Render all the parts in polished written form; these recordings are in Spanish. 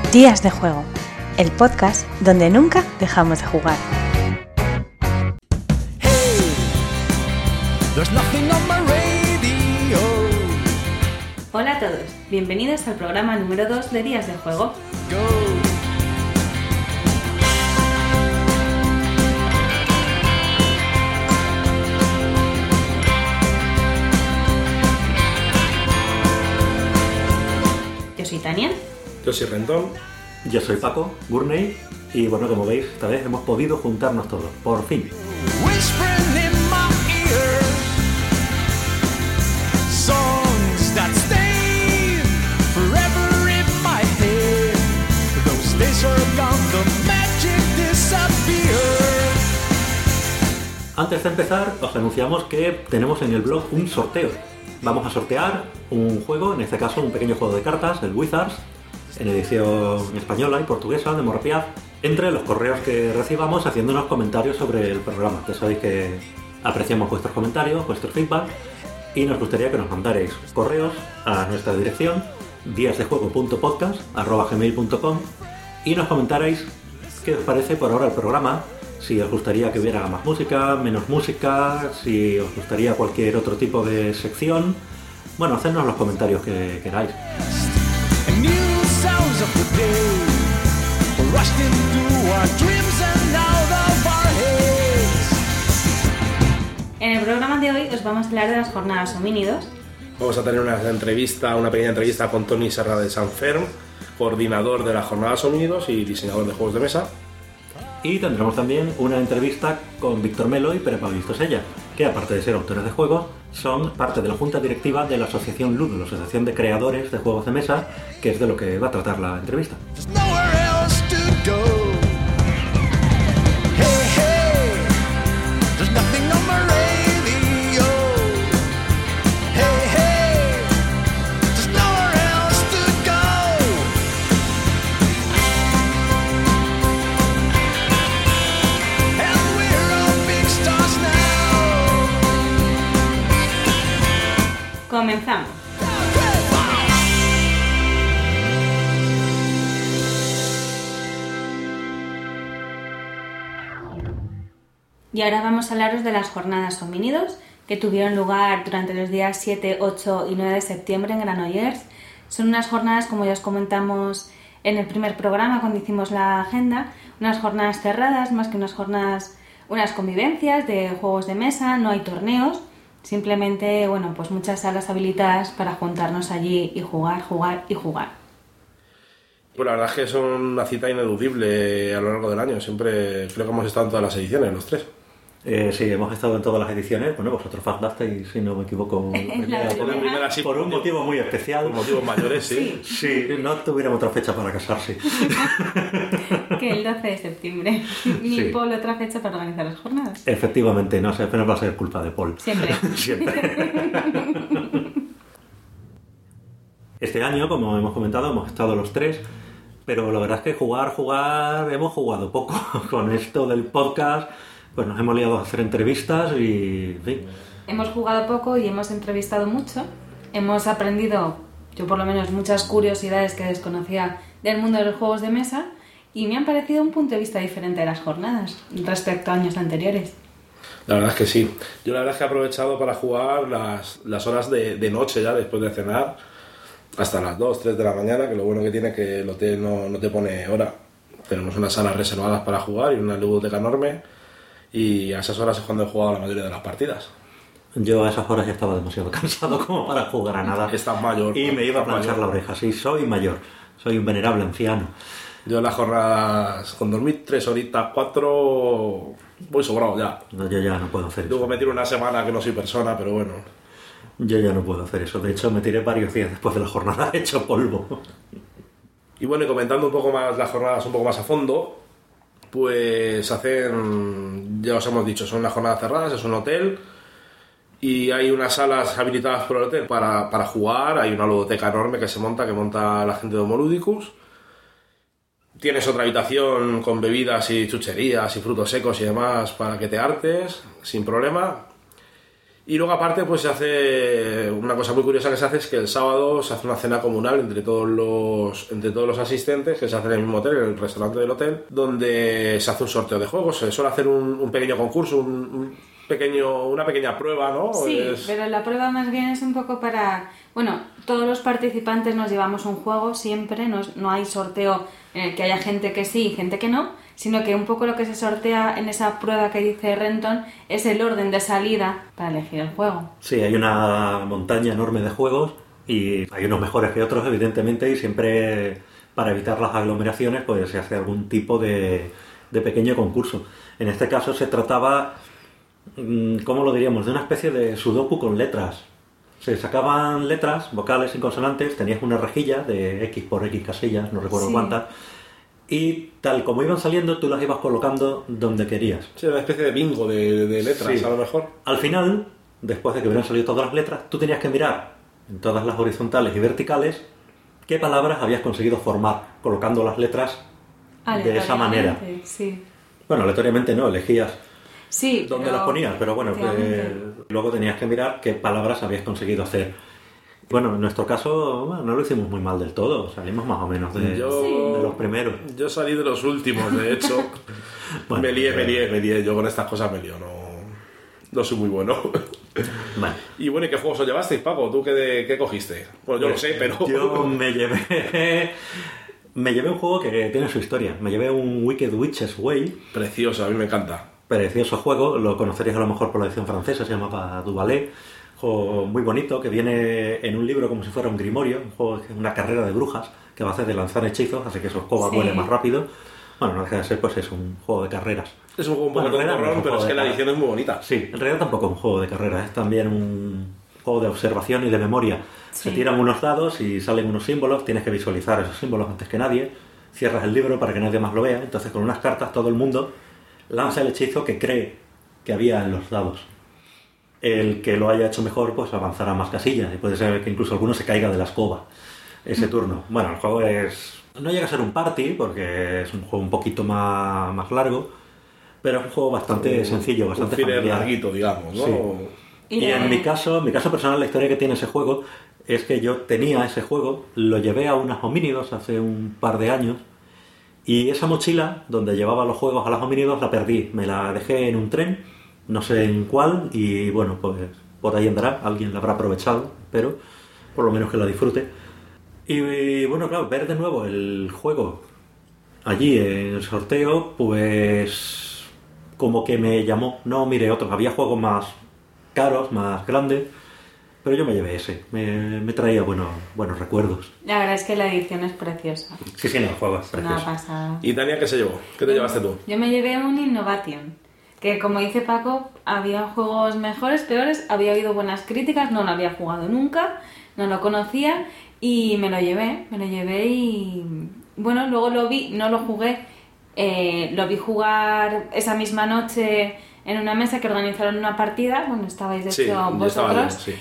Días de Juego, el podcast donde nunca dejamos de jugar. Hola a todos, bienvenidos al programa número 2 de Días de Juego. Yo soy Tania. Yo soy Rentón. Yo soy Paco, Gurney, y bueno, como veis, esta vez hemos podido juntarnos todos, por fin. Antes de empezar, os anunciamos que tenemos en el blog un sorteo. Vamos a sortear un juego, en este caso un pequeño juego de cartas, el Wizards, en edición española y portuguesa de Morrapiaz, entre los correos que recibamos haciéndonos comentarios sobre el programa. Ya sabéis que apreciamos vuestros comentarios, vuestro feedback, y nos gustaría que nos mandarais correos a nuestra dirección díasdejuego.podcast@gmail.com y nos comentarais qué os parece por ahora el programa, si os gustaría que hubiera más música, menos música, si os gustaría cualquier otro tipo de sección. Bueno, hacednos los comentarios que queráis. En el programa de hoy os vamos a hablar de las jornadas homínidos. Vamos a tener una pequeña entrevista con Toni Serra de Sanferm, coordinador de las jornadas homínidos y diseñador de juegos de mesa. Y tendremos también una entrevista con Víctor Melo y Pere Pablo Sella, que aparte de ser autores de juegos, son parte de la junta directiva de la asociación Ludo, la asociación de creadores de juegos de mesa, que es de lo que va a tratar la entrevista. Comenzamos. Y ahora vamos a hablaros de las jornadas homínidos que tuvieron lugar durante los días 7, 8 y 9 de septiembre en Granollers. Son unas jornadas, como ya os comentamos en el primer programa cuando hicimos la agenda, unas jornadas cerradas, más que unas jornadas, unas convivencias de juegos de mesa, no hay torneos. Simplemente, bueno, pues muchas salas habilitadas para juntarnos allí y jugar. Pues la verdad es que es una cita ineludible a lo largo del año. Siempre creo que hemos estado en todas las ediciones, los tres. Sí, hemos estado en todas las ediciones. Bueno, vosotros faltasteis, si no me equivoco, por un motivo muy especial. Por motivos mayores, sí. Sí, no tuviéramos otra fecha para casarse. Que el 12 de septiembre. Ni sí. Paul otra fecha para organizar las jornadas. Efectivamente, no sé, apenas va a ser culpa de Paul. Siempre. Este año, como hemos comentado, hemos estado los tres, pero la verdad es que jugar, hemos jugado poco. Con esto del podcast, pues nos hemos liado a hacer entrevistas y en fin. Hemos jugado poco y hemos entrevistado mucho. Hemos aprendido, yo por lo menos, muchas curiosidades que desconocía del mundo de los juegos de mesa y me han parecido un punto de vista diferente de las jornadas respecto a años anteriores. La verdad es que sí. Yo la verdad es que he aprovechado para jugar las horas de noche ya después de cenar hasta las 2, 3 de la mañana, que lo bueno que tiene es que el hotel no te pone hora. Tenemos unas salas reservadas para jugar y una biblioteca enorme y a esas horas es cuando he jugado la mayoría de las partidas. Yo a esas horas ya estaba demasiado cansado como para jugar a nada. Estás mayor. Y me iba a planchar la oreja. Sí, soy mayor. Soy un venerable anciano. Yo en las jornadas, con dormir 3 horitas, 4, voy sobrado ya. No, yo ya no puedo hacer eso. Luego me tiro una semana que no soy persona, pero bueno. Yo ya no puedo hacer eso. De hecho, me tiré varios días después de la jornada hecho polvo. Y bueno, y comentando un poco más las jornadas un poco más a fondo, pues hacen, ya os hemos dicho, son unas jornadas cerradas, es un hotel y hay unas salas habilitadas por el hotel para jugar. Hay una ludoteca enorme que monta la gente de Homoludicus. Tienes otra habitación con bebidas y chucherías y frutos secos y demás para que te hartes sin problema. Y luego aparte pues se hace una cosa muy curiosa que se hace es que el sábado se hace una cena comunal entre todos los asistentes, que se hace en el mismo hotel, en el restaurante del hotel, donde se hace un sorteo de juegos. Se suele hacer un pequeño concurso, una pequeña prueba, ¿no? Sí, pero la prueba más bien es un poco para... Bueno, todos los participantes nos llevamos un juego siempre, no hay sorteo en el que haya gente que sí y gente que no, sino que un poco lo que se sortea en esa prueba que dice Renton es el orden de salida para elegir el juego. Sí, hay una montaña enorme de juegos y hay unos mejores que otros, evidentemente, y siempre para evitar las aglomeraciones pues se hace algún tipo de pequeño concurso. En este caso se trataba, ¿cómo lo diríamos?, de una especie de sudoku con letras. Se sacaban letras, vocales y consonantes, tenías una rejilla de X por X casillas, no recuerdo cuántas, y tal como iban saliendo tú las ibas colocando donde querías. Sí, una especie de bingo de letras, sí. A lo mejor. Al final, después de que hubieran salido todas las letras, tú tenías que mirar en todas las horizontales y verticales qué palabras habías conseguido formar, colocando las letras de esa manera. Sí. Bueno, aleatoriamente no, elegías sí, dónde las ponías, pero bueno, luego tenías que mirar qué palabras habías conseguido hacer. Bueno, en nuestro caso no lo hicimos muy mal del todo, salimos más o menos de los primeros. Yo salí de los últimos, de hecho. Bueno, me lié, yo con estas cosas me lío, no soy muy bueno. Vale. Y bueno, ¿y qué juegos os llevasteis, Paco? ¿Tú qué cogiste? Bueno, yo lo sé, pero... Yo me llevé un juego que tiene su historia. Me llevé un Wicked Witch's Way. Precioso, a mí me encanta. Precioso juego, lo conoceréis a lo mejor por la edición francesa, se llama Duvalet. Juego muy bonito, que viene en un libro como si fuera un grimorio, un juego, una carrera de brujas, que va a hacer de lanzar hechizos, hace que su escoba vuele más rápido. Bueno, no deja de ser, pues es un juego de carreras. Es un juego un poco de terror, pero es que la edición es muy bonita. Sí, en realidad tampoco es un juego de carreras, es también un juego de observación y de memoria. Se tiran unos dados y salen unos símbolos, tienes que visualizar esos símbolos antes que nadie, cierras el libro para que nadie más lo vea, entonces con unas cartas todo el mundo lanza el hechizo que cree que había en los dados. El que lo haya hecho mejor pues avanzará más casillas y puede ser que incluso alguno se caiga de la escoba ese turno. Bueno, el juego no llega a ser un party porque es un juego un poquito más largo, pero es un juego bastante sencillo, bastante familiar. Larguito, digamos, ¿no? Sí. Y en mi caso personal, la historia que tiene ese juego es que yo tenía ese juego, lo llevé a unas homínidos hace un par de años y esa mochila donde llevaba los juegos a las homínidos la perdí, me la dejé en un tren, no sé en cuál, y bueno, pues por ahí andará, alguien la habrá aprovechado, pero por lo menos que la disfrute. Y bueno, claro, ver de nuevo el juego allí en el sorteo, pues como que me llamó. No miré otros, había juegos más caros, más grandes, pero yo me llevé ese, me traía buenos recuerdos. La verdad es que la edición es preciosa. Sí, no, el juego es precioso. Una pasada. ¿Y Tania qué se llevó? ¿Qué te llevaste tú? Yo me llevé un Innovation, que como dice Paco, había juegos mejores, peores, había oído buenas críticas, no lo había jugado nunca, no lo conocía y me lo llevé y bueno, luego lo vi, no lo jugué, lo vi jugar esa misma noche en una mesa que organizaron una partida, bueno, estabais de hecho vosotros, sí.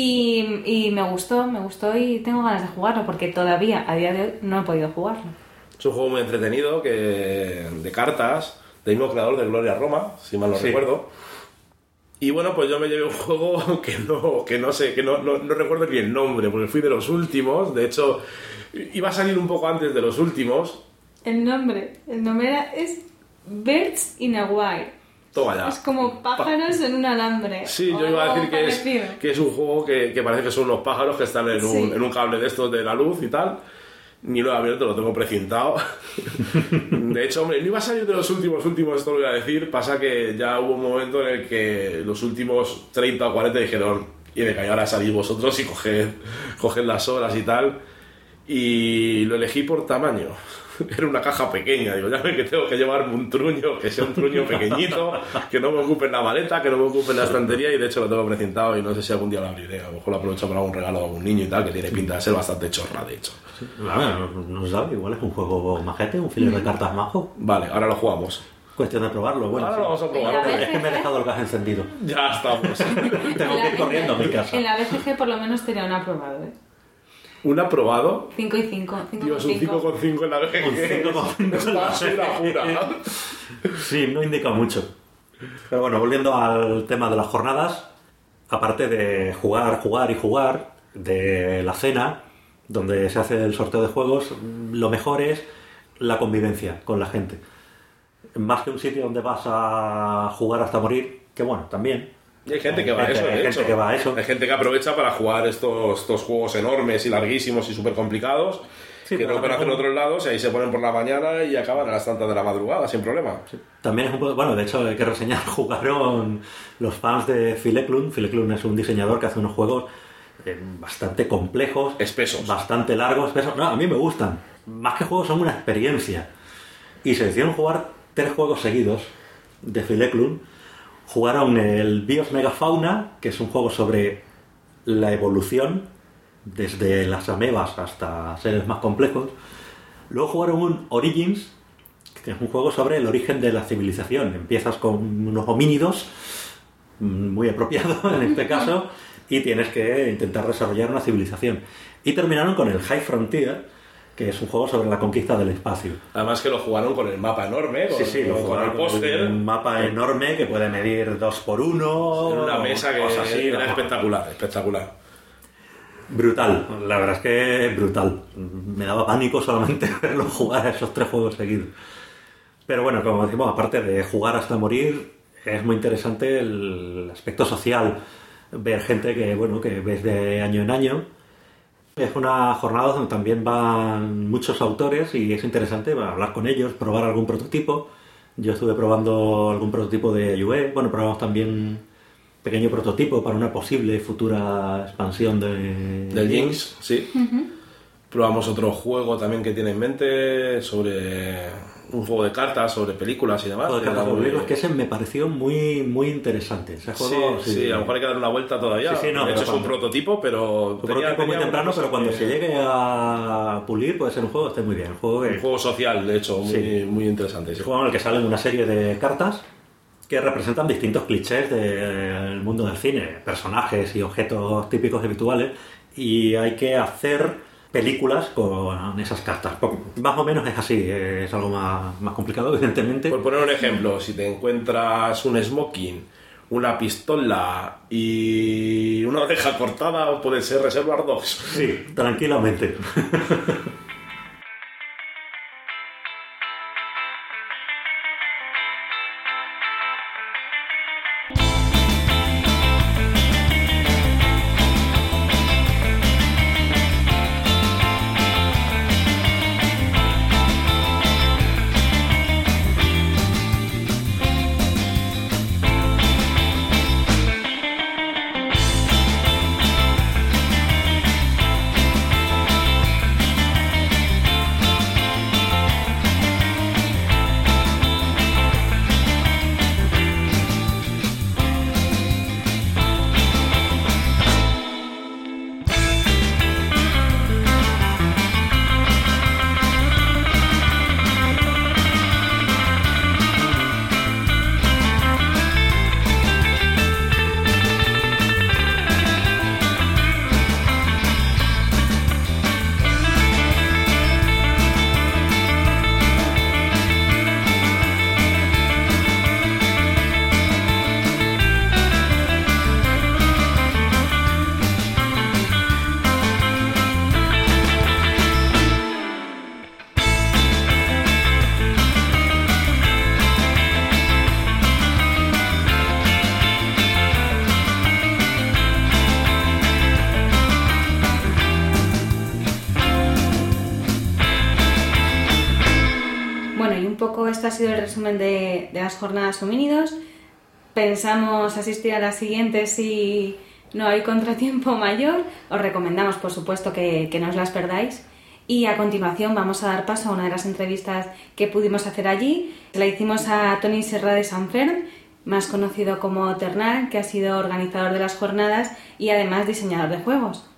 Y me gustó y tengo ganas de jugarlo porque todavía a día de hoy no he podido jugarlo. Es un juego muy entretenido, de cartas, del mismo creador de Gloria Roma, si mal no recuerdo. Y bueno, pues yo me llevé un juego que no sé, que no recuerdo ni el nombre, porque fui de los últimos. De hecho, iba a salir un poco antes de los últimos. El nombre es Birds in a Wire. Toma ya. Es como pájaros en un alambre. Sí, yo iba a decir que es un juego que parece que son unos pájaros que están en un cable de estos de la luz y tal. Ni lo he abierto, lo tengo precintado. De hecho, hombre, no iba a salir de los últimos, esto lo iba a decir. Pasa que ya hubo un momento en el que los últimos 30 o 40 dijeron, y me cayó, ahora salid vosotros y coged las horas y tal. Y lo elegí por tamaño. Era una caja pequeña, digo, ya ve que tengo que llevarme un truño, que sea un truño pequeñito, que no me ocupe en la maleta, que no me ocupe en la estantería, y de hecho lo tengo precintado y no sé si algún día lo abriré. A lo mejor lo aprovecho para algún regalo a algún niño y tal, que tiene pinta de ser bastante chorra, de hecho. Sí, no sabe, igual es un juego majete, un filler de cartas majo. Vale, ahora lo jugamos. Cuestión de probarlo, bueno. Ahora lo vamos a probar. Es que me he dejado el gas encendido. Ya estamos. Tengo que ir corriendo a mi casa. En la BGG por lo menos tenía un aprobado, ¿eh? ¿Un aprobado? 5 y 5. Dios, un 5,5 en la BGG. Un 5,5 es basura pura. Sí, no indica mucho. Pero bueno, volviendo al tema de las jornadas, aparte de jugar y jugar, de la cena, donde se hace el sorteo de juegos, lo mejor es la convivencia con la gente. Más que un sitio donde vas a jugar hasta morir, que bueno, también. Y hay gente que va a eso, de hecho. Hay gente que aprovecha para jugar estos juegos enormes y larguísimos y súper complicados, que no pueden hacer en otros lados, y ahí se ponen por la mañana y acaban a las tantas de la madrugada, sin problema. Sí. También es un poco... Bueno, de hecho hay que reseñar, jugaron los fans de Phil Eklund. Phil Eklund es un diseñador que hace unos juegos bastante complejos, espesos, bastante largos, espesos. No, a mí me gustan. Más que juegos, son una experiencia. Y se decidieron jugar 3 juegos seguidos de Phil Eklund. Jugaron el Bios Megafauna, que es un juego sobre la evolución, desde las amebas hasta seres más complejos. Luego jugaron un Origins, que es un juego sobre el origen de la civilización. Empiezas con unos homínidos, muy apropiado en este caso, y tienes que intentar desarrollar una civilización. Y terminaron con el High Frontier, que es un juego sobre la conquista del espacio. Además que lo jugaron con el mapa enorme, lo jugaron con el póster. Un mapa enorme que puede medir 2x1. En una mesa que así, era espectacular. Brutal, la verdad es que brutal. Me daba pánico solamente verlo jugar a esos 3 juegos seguidos. Pero bueno, como decimos, aparte de jugar hasta morir, es muy interesante el aspecto social. Ver gente que ves de año en año. Es una jornada donde también van muchos autores y es interesante hablar con ellos, probar algún prototipo. Yo estuve probando algún prototipo de Ayue. Bueno, probamos también un pequeño prototipo para una posible futura expansión del Jinx, sí. Probamos otro juego también que tiene en mente sobre un juego de cartas, sobre películas y demás. Que ese me pareció muy, muy interesante. Ese juego, sí, a lo mejor hay que dar una vuelta todavía. De hecho es un prototipo, pero... tenía muy temprano, pero cuando se llegue a pulir puede ser un juego que esté muy bien. Un juego social, de hecho, muy interesante. Es un juego en el que salen una serie de cartas que representan distintos clichés del mundo del cine, personajes y objetos típicos habituales, y hay que hacer películas con esas cartas. Más o menos es así, es algo más complicado, evidentemente. Por poner un ejemplo, si te encuentras un smoking, una pistola y una oreja cortada, puede ser Reservoir Dogs. Sí, tranquilamente. Esto ha sido el resumen de las jornadas homínidos. Pensamos asistir a las siguientes si no hay contratiempo mayor. Os recomendamos, por supuesto, que no os las perdáis. Y a continuación vamos a dar paso a una de las entrevistas que pudimos hacer allí. La hicimos a Toni Serra de Sanferm, más conocido como Ternal, que ha sido organizador de las jornadas y además diseñador de juegos.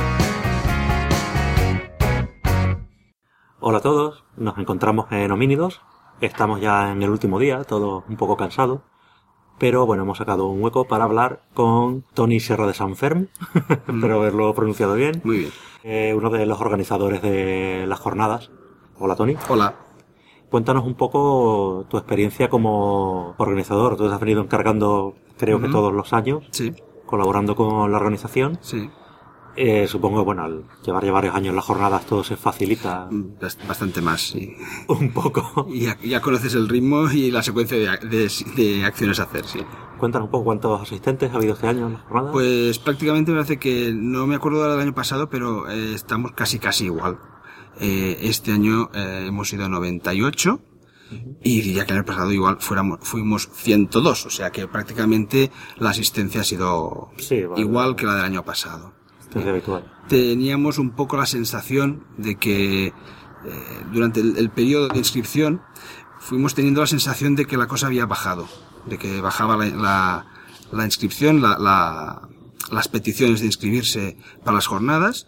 Hola a todos, nos encontramos en Homínidos. Estamos ya en el último día, todos un poco cansados, pero bueno, hemos sacado un hueco para hablar con Toni Serra de Sanferm, espero haberlo pronunciado bien. Muy bien. Uno de los organizadores de las jornadas. Hola, Toni. Hola. Cuéntanos un poco tu experiencia como organizador. Tú te has venido encargando, creo que todos los años. Sí. colaborando con la organización. Sí. Supongo que, bueno, al llevar ya varios años las jornadas todo se facilita Bastante más, sí. un poco. Y ya conoces el ritmo y la secuencia de acciones a hacer, sí. Cuéntanos un poco cuántos asistentes ha habido este año en las jornadas. Pues prácticamente me parece que, no me acuerdo del año pasado, pero estamos casi igual. Este año hemos sido 98 y diría que el año pasado igual fuimos 102, o sea que prácticamente la asistencia ha sido igual que la del año pasado. Es habitual. Teníamos un poco la sensación de que durante el periodo de inscripción fuimos teniendo la sensación de que la cosa había bajado, de que bajaba la inscripción, las peticiones de inscribirse para las jornadas,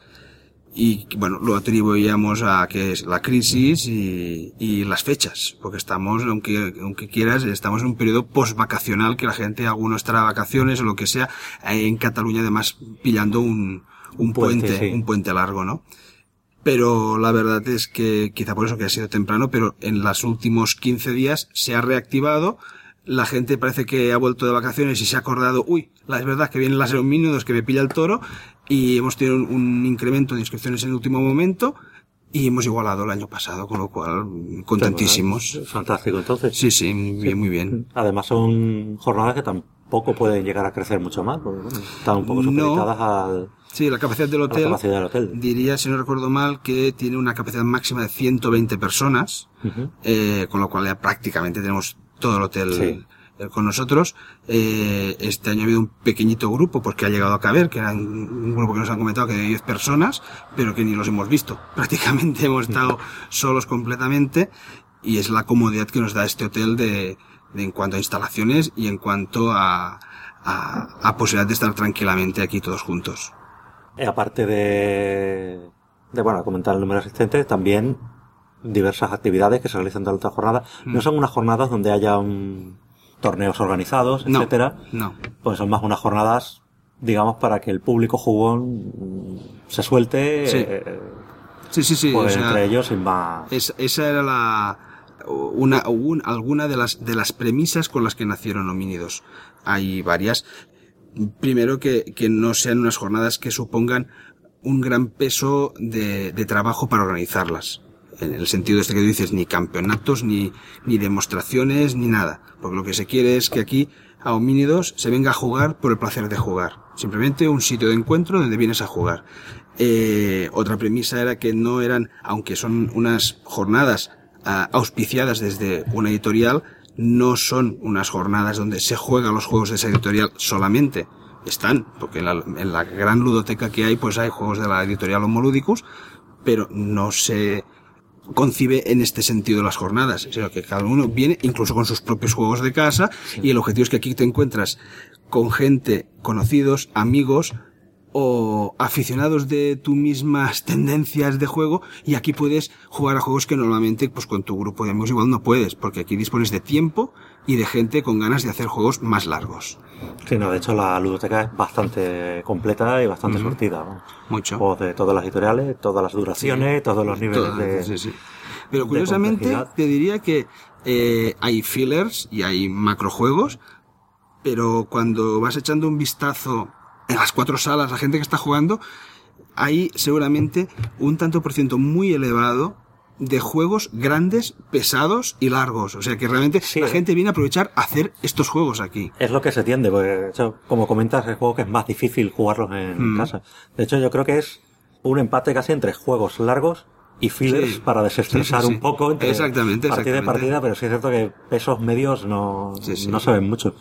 y bueno, lo atribuíamos a que es la crisis y las fechas, porque estamos, aunque quieras, estamos en un periodo post-vacacional, que la gente, alguno estará de vacaciones o lo que sea, en Cataluña además pillando un puente, sí. Un puente largo, ¿no? Pero la verdad es que, quizá por eso que ha sido temprano, pero en los últimos 15 días se ha reactivado. La gente parece que ha vuelto de vacaciones y se ha acordado, es verdad que vienen las Homínidos, que me pilla el toro, y hemos tenido un incremento de inscripciones en el último momento y hemos igualado el año pasado, con lo cual contentísimos. Fantástico, entonces. Sí, muy bien. Además son jornadas que tampoco pueden llegar a crecer mucho más, porque bueno, están un poco supeditadas al... Sí, la capacidad del hotel, diría, si no recuerdo mal, que tiene una capacidad máxima de 120 personas, con lo cual ya prácticamente tenemos todo el hotel con nosotros. Este año ha habido un pequeñito grupo, pues que ha llegado a caber, que era un grupo que nos han comentado que de 10 personas, pero que ni los hemos visto. Prácticamente hemos estado solos completamente, y es la comodidad que nos da este hotel de en cuanto a instalaciones y en cuanto a posibilidad de estar tranquilamente aquí todos juntos. Aparte de comentar el número de asistentes, también diversas actividades que se realizan durante la jornada. No son unas jornadas donde haya torneos organizados, etcétera. No. Pues son más unas jornadas, digamos, para que el público jugón se suelte. Sí. Pues, o sea, entre ellos sin más. Esa era alguna de las premisas con las que nacieron Homínidos. Hay varias. Primero, que no sean unas jornadas que supongan un gran peso de trabajo para organizarlas. En el sentido que tú dices, ni campeonatos, ni demostraciones, ni nada. Porque lo que se quiere es que aquí a Homínidos se venga a jugar por el placer de jugar. Simplemente un sitio de encuentro donde vienes a jugar. Otra premisa era que no eran, aunque son unas jornadas auspiciadas desde una editorial, no son unas jornadas donde se juegan los juegos de esa editorial solamente. Están, porque en la gran ludoteca que hay, pues hay juegos de la editorial Homoludicus, pero no se concibe en este sentido las jornadas, sino que cada uno viene incluso con sus propios juegos de casa, y el objetivo es que aquí te encuentras con gente, conocidos, amigos o aficionados de tus mismas tendencias de juego, y aquí puedes jugar a juegos que normalmente pues con tu grupo de amigos igual no puedes, porque aquí dispones de tiempo y de gente con ganas de hacer juegos más largos. Sí, de hecho la ludoteca es bastante completa y bastante surtida, ¿no? Mucho. Juegos de todas las editoriales, todas las duraciones, todos los niveles Sí. Pero curiosamente te diría que hay fillers y hay macrojuegos, pero cuando vas echando un vistazo en las 4 salas, la gente que está jugando, hay seguramente un tanto por ciento muy elevado de juegos grandes, pesados y largos. O sea que realmente la gente viene a aprovechar a hacer estos juegos aquí. Es lo que se tiende, porque de hecho, como comentas, es el juego que es más difícil jugarlos en casa. De hecho, yo creo que es un empate casi entre juegos largos y fillers para desestresar un poco entre partida y partida, pero sí es cierto que pesos medios no se ven mucho.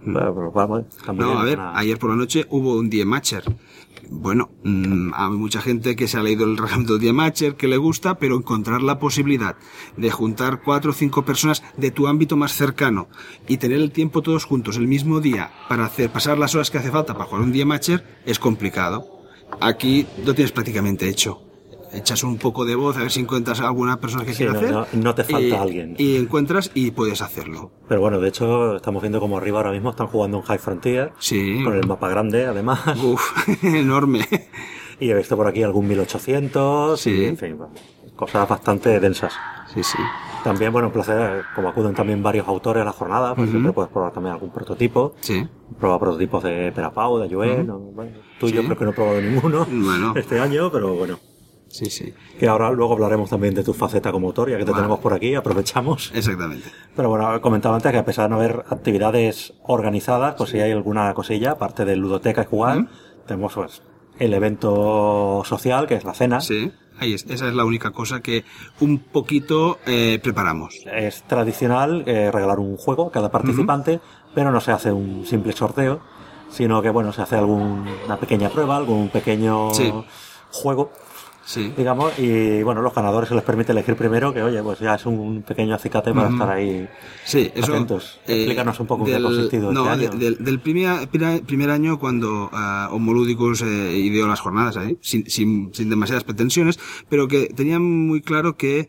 Ayer por la noche hubo un Die Matcher. Bueno, hay mucha gente que se ha leído el reglamento del Die Matcher, que le gusta, pero encontrar la posibilidad de juntar 4 o 5 personas de tu ámbito más cercano y tener el tiempo todos juntos el mismo día para pasar las horas que hace falta para jugar un Die Matcher es complicado. Aquí lo tienes prácticamente hecho. Echas un poco de voz a ver si encuentras a alguna persona que quiera hacer. No te falta alguien. Y encuentras y puedes hacerlo. Pero bueno, de hecho, estamos viendo como arriba ahora mismo están jugando un High Frontier. Sí. Con el mapa grande, además. Enorme. Y he visto por aquí algún 1800. Sí. Y, en fin, cosas bastante densas. Sí. También, bueno, un placer, como acuden también varios autores a la jornada, pues siempre puedes probar también algún prototipo. Sí. Probar prototipos de Perapau, de Ayuen, bueno, tú y yo Sí. creo que no he probado ninguno Bueno. este año, pero bueno. Sí, sí. Que ahora luego hablaremos también de tu faceta como autor, ya que te Vale. tenemos por aquí, aprovechamos. Exactamente. Pero bueno, comentaba antes que a pesar de no haber actividades organizadas, pues sí hay alguna cosilla, aparte de ludoteca y jugar, tenemos pues el evento social, que es la cena. Sí. Ahí es. Esa es la única cosa que un poquito preparamos. Es tradicional regalar un juego a cada participante, pero no se hace un simple sorteo, sino que bueno, se hace alguna pequeña prueba, algún pequeño Sí. juego, Sí. digamos, y bueno, los ganadores se les permite elegir primero, que oye, pues ya es un pequeño acicate para estar ahí Sí, eso. atentos. Explícanos un poco qué ha consistido No, este año. del primer año cuando Homolúdicos ideó las jornadas ahí, sin demasiadas pretensiones, pero que tenían muy claro que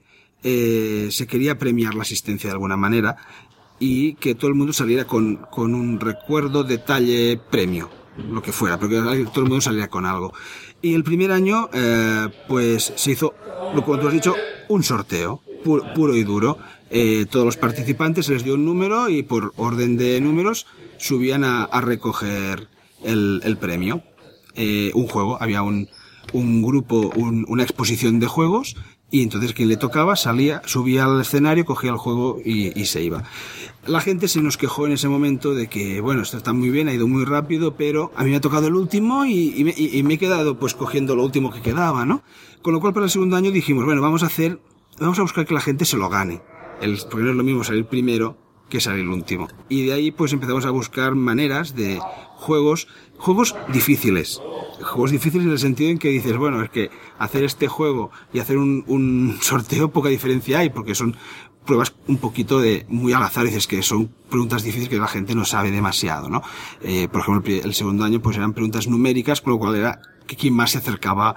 se quería premiar la asistencia de alguna manera y que todo el mundo saliera con un recuerdo, detalle, premio, lo que fuera, pero que todo el mundo saliera con algo. Y el primer año, pues se hizo, como tú has dicho, un sorteo, puro y duro. Todos los participantes se les dio un número y por orden de números subían a recoger el premio. Un juego, había un grupo, una exposición de juegos, y entonces quien le tocaba subía al escenario, cogía el juego y se iba. La gente se nos quejó en ese momento de que, bueno, esto está muy bien, ha ido muy rápido, pero a mí me ha tocado el último y me he quedado pues cogiendo lo último que quedaba, ¿no? Con lo cual para el segundo año dijimos, bueno, vamos a buscar que la gente se lo gane. Porque no es lo mismo salir primero que salir último. Y de ahí pues empezamos a buscar maneras de juegos difíciles. Juegos difíciles en el sentido en que dices, bueno, es que hacer este juego y hacer un sorteo poca diferencia hay, porque son pruebas un poquito muy al azar, dices que son preguntas difíciles que la gente no sabe demasiado, ¿no? Por ejemplo, el segundo año pues eran preguntas numéricas, con lo cual era que quien más se acercaba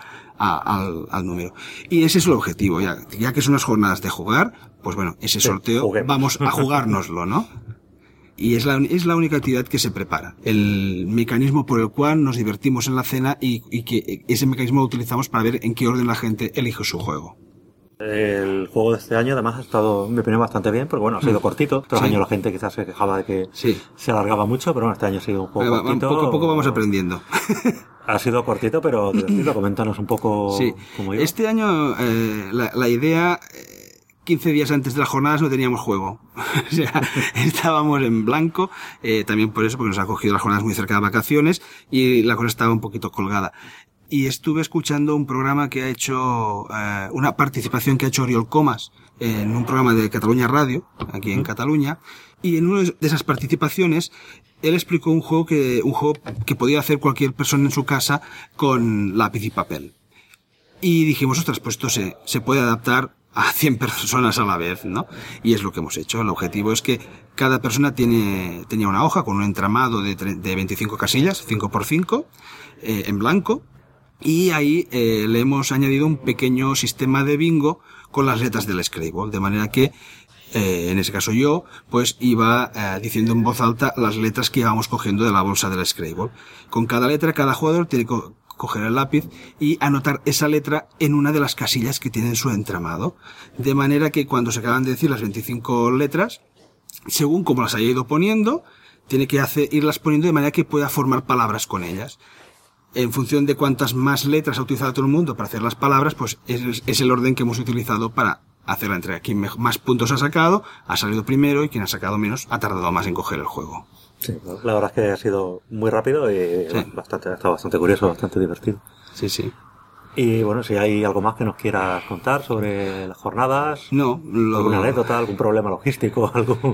al número. Y ese es el objetivo, ya que son unas jornadas de jugar, pues bueno, ese sorteo juguemos. Vamos a jugárnoslo, ¿no? Y es la única actividad que se prepara. El mecanismo por el cual nos divertimos en la cena y que ese mecanismo lo utilizamos para ver en qué orden la gente elige su juego. El juego de este año además ha estado, en mi opinión, bastante bien, porque bueno, ha sido cortito. Otros Sí. años la gente quizás se quejaba de que Sí. se alargaba mucho, pero bueno, este año ha sido un juego cortito. Poco a poco vamos aprendiendo. Ha sido cortito, pero divertido. Coméntanos un poco Sí. cómo iba. Este año la idea, 15 días antes de las jornadas no teníamos juego. O sea, estábamos en blanco, también por eso, porque nos ha cogido las jornadas muy cerca de vacaciones y la cosa estaba un poquito colgada. Y estuve escuchando un programa que ha hecho, una participación que ha hecho Oriol Comas en un programa de Cataluña Radio, aquí en Cataluña, y en una de esas participaciones él explicó un juego que podía hacer cualquier persona en su casa con lápiz y papel. Y dijimos, ostras, pues esto se puede adaptar a 100 personas a la vez, ¿no? Y es lo que hemos hecho. El objetivo es que cada persona tenía una hoja con un entramado de 25 casillas, 5x5, en blanco, y ahí le hemos añadido un pequeño sistema de bingo con las letras del Scrabble, de manera que en ese caso yo pues iba diciendo en voz alta las letras que íbamos cogiendo de la bolsa del Scrabble. Con cada letra, cada jugador tiene que coger el lápiz y anotar esa letra en una de las casillas que tiene en su entramado, de manera que cuando se acaban de decir las 25 letras, según como las haya ido poniendo, tiene que irlas poniendo de manera que pueda formar palabras con ellas. En función de cuántas más letras ha utilizado todo el mundo para hacer las palabras, pues es el orden que hemos utilizado para hacer la entrega. Quien más puntos ha sacado, ha salido primero, y quien ha sacado menos, ha tardado más en coger el juego. Sí, la verdad es que ha sido muy rápido y Sí. bueno, ha estado bastante curioso, bastante divertido. Sí, sí. Y bueno, si hay algo más que nos quieras contar sobre las jornadas, No, alguna anécdota, algún problema logístico, algo.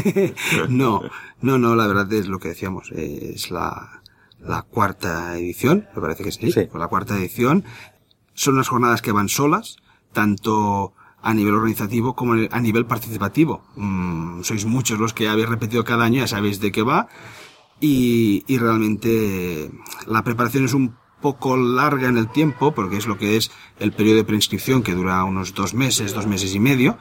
No, la verdad es lo que decíamos, es la cuarta edición, me parece que sí, Sí. la cuarta edición. Son unas jornadas que van solas, tanto a nivel organizativo como a nivel participativo. Sois muchos los que habéis repetido cada año, ya sabéis de qué va, y realmente la preparación es un poco larga en el tiempo, porque es lo que es el periodo de preinscripción, que dura unos 2 meses y medio,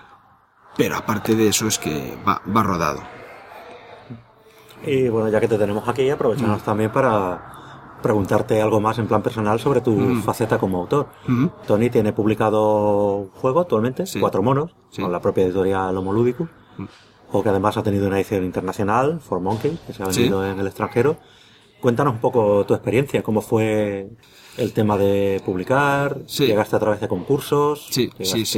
pero aparte de eso es que va rodado. Y bueno, ya que te tenemos aquí, aprovechanos también para preguntarte algo más en plan personal sobre tu faceta como autor. Tony tiene publicado un juego actualmente, 4 monos, con la propia editorial Homo Ludicus, o que además ha tenido una edición internacional, For Monkey, que se ha vendido en el extranjero. Cuéntanos un poco tu experiencia, cómo fue el tema de publicar, llegaste a través de concursos. Sí.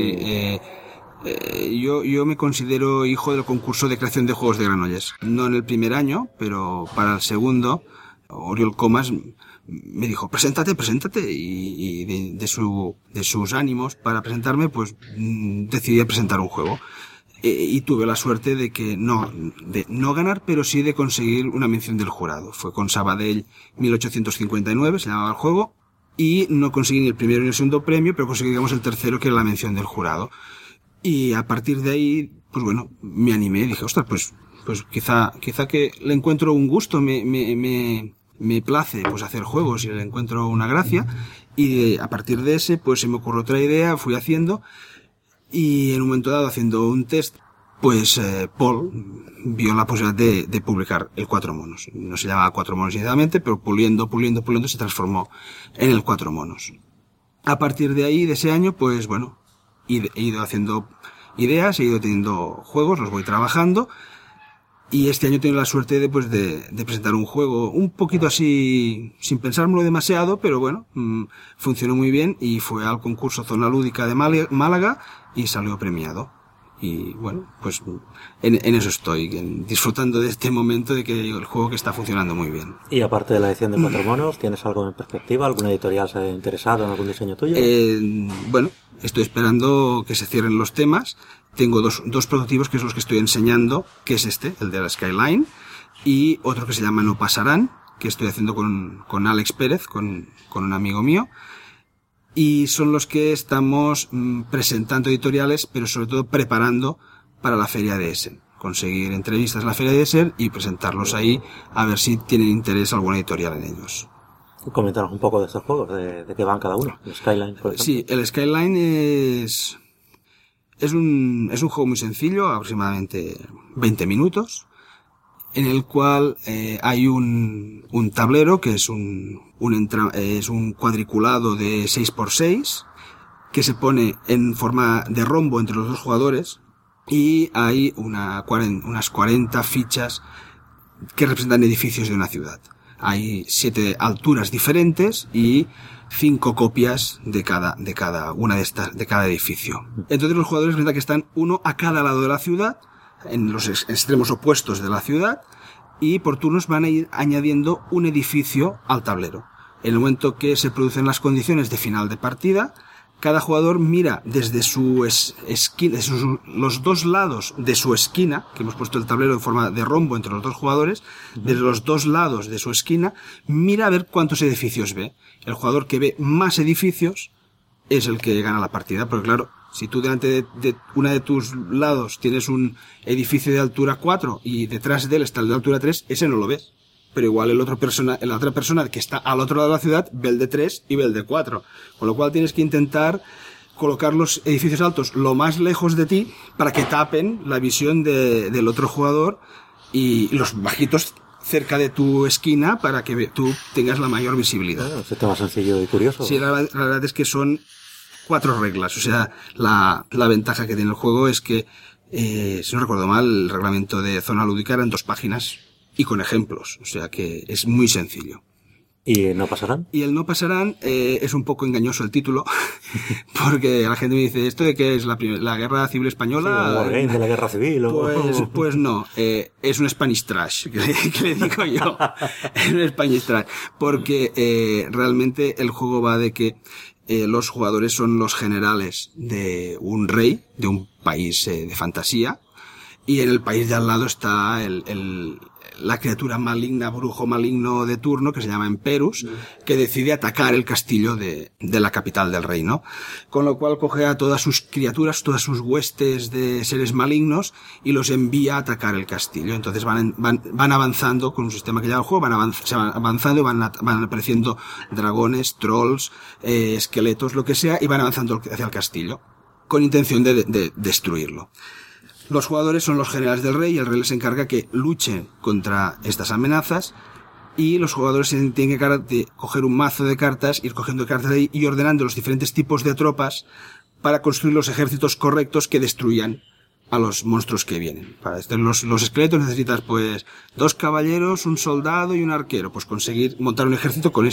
Yo me considero hijo del concurso de creación de juegos de Granollers. No en el primer año, pero para el segundo, Oriol Comas me dijo, preséntate, y de sus ánimos para presentarme, pues decidí presentar un juego. Y tuve la suerte de no ganar, pero sí de conseguir una mención del jurado. Fue con Sabadell 1859, se llamaba el juego, y no conseguí ni el primero ni el segundo premio, pero conseguí, digamos, el tercero, que era la mención del jurado. Y a partir de ahí, pues bueno, me animé, dije, ostras, pues quizá que le encuentro un gusto, me place pues hacer juegos y le encuentro una gracia, y a partir de ese pues se me ocurrió otra idea, fui haciendo, y en un momento dado, haciendo un test, pues Paul vio la posibilidad de publicar el 4 monos. No se llamaba 4 monos inicialmente, pero puliendo se transformó en el 4 monos. A partir de ahí, de ese año, pues bueno, he ido haciendo ideas, he ido teniendo juegos, los voy trabajando, y este año he tenido la suerte de presentar un juego un poquito así, sin pensármelo demasiado, pero bueno, funcionó muy bien, y fue al concurso Zona Lúdica de Málaga y salió premiado. Y bueno, pues en eso estoy, disfrutando de este momento, de que el juego que está funcionando muy bien. Y aparte de la edición de 4 monos, ¿tienes algo en perspectiva? ¿Alguna editorial se ha interesado en algún diseño tuyo? Bueno, estoy esperando que se cierren los temas. Tengo dos prototipos, que es los que estoy enseñando, que es el de la Skyline, y otro que se llama No Pasarán, que estoy haciendo con Alex Pérez, con un amigo mío. Y son los que estamos presentando editoriales, pero sobre todo preparando para la Feria de Essen. Conseguir entrevistas en la Feria de Essen y presentarlos ahí, a ver si tienen interés alguna editorial en ellos. Coméntanos un poco de estos juegos, de qué van cada uno. El Skyline, por ejemplo. Sí, el Skyline es un juego muy sencillo, aproximadamente 20 minutos, en el cual hay un tablero que es un cuadriculado de 6x6 que se pone en forma de rombo entre los dos jugadores, y hay unas 40 fichas que representan edificios de una ciudad. Hay 7 alturas diferentes y 5 copias de cada edificio. Entonces los jugadores representan que están uno a cada lado de la ciudad, en los extremos opuestos de la ciudad, y por turnos van a ir añadiendo un edificio al tablero. En el momento que se producen las condiciones de final de partida, cada jugador mira desde su esquina, los dos lados de su esquina, que hemos puesto el tablero en forma de rombo entre los dos jugadores, desde los dos lados de su esquina, mira a ver cuántos edificios ve. El jugador que ve más edificios es el que gana la partida, porque claro, si tú delante de una de tus lados tienes un edificio de altura 4 y detrás de él está el de altura 3, ese no lo ves. Pero igual la otra persona que está al otro lado de la ciudad ve el de 3 y ve el de 4. Con lo cual tienes que intentar colocar los edificios altos lo más lejos de ti para que tapen la visión del otro jugador, y los bajitos cerca de tu esquina para que tú tengas la mayor visibilidad. Bueno, es más sencillo y curioso. Sí, la verdad es que son 4 reglas. O sea, la ventaja que tiene el juego es que, si no recuerdo mal, el reglamento de Zona Lúdica eran 2 páginas y con ejemplos. O sea que es muy sencillo. ¿Y el No Pasarán? Y el No Pasarán es un poco engañoso el título, porque la gente me dice, ¿esto de qué es? ¿La Guerra Civil Española? Sí, un wargame de la Guerra Civil. Pues no, es un Spanish Trash, que le digo yo. Es un Spanish Trash, porque realmente el juego va de que los jugadores son los generales de un rey, de un país de fantasía, y en el país de al lado está la criatura maligna, brujo maligno de turno, que se llama Emperus, que decide atacar el castillo de la capital del reino. Con lo cual coge a todas sus criaturas, todas sus huestes de seres malignos, y los envía a atacar el castillo. Entonces van avanzando con un sistema que lleva el juego, van avanzando y van apareciendo dragones, trolls, esqueletos, lo que sea, y van avanzando hacia el castillo, con intención de destruirlo. Los jugadores son los generales del rey, y el rey les encarga que luchen contra estas amenazas, y los jugadores tienen que coger un mazo de cartas, ir cogiendo cartas ahí y ordenando los diferentes tipos de tropas para construir los ejércitos correctos que destruyan a los monstruos que vienen. Para esto, los esqueletos necesitas pues 2 caballeros, un soldado y un arquero, pues conseguir montar un ejército con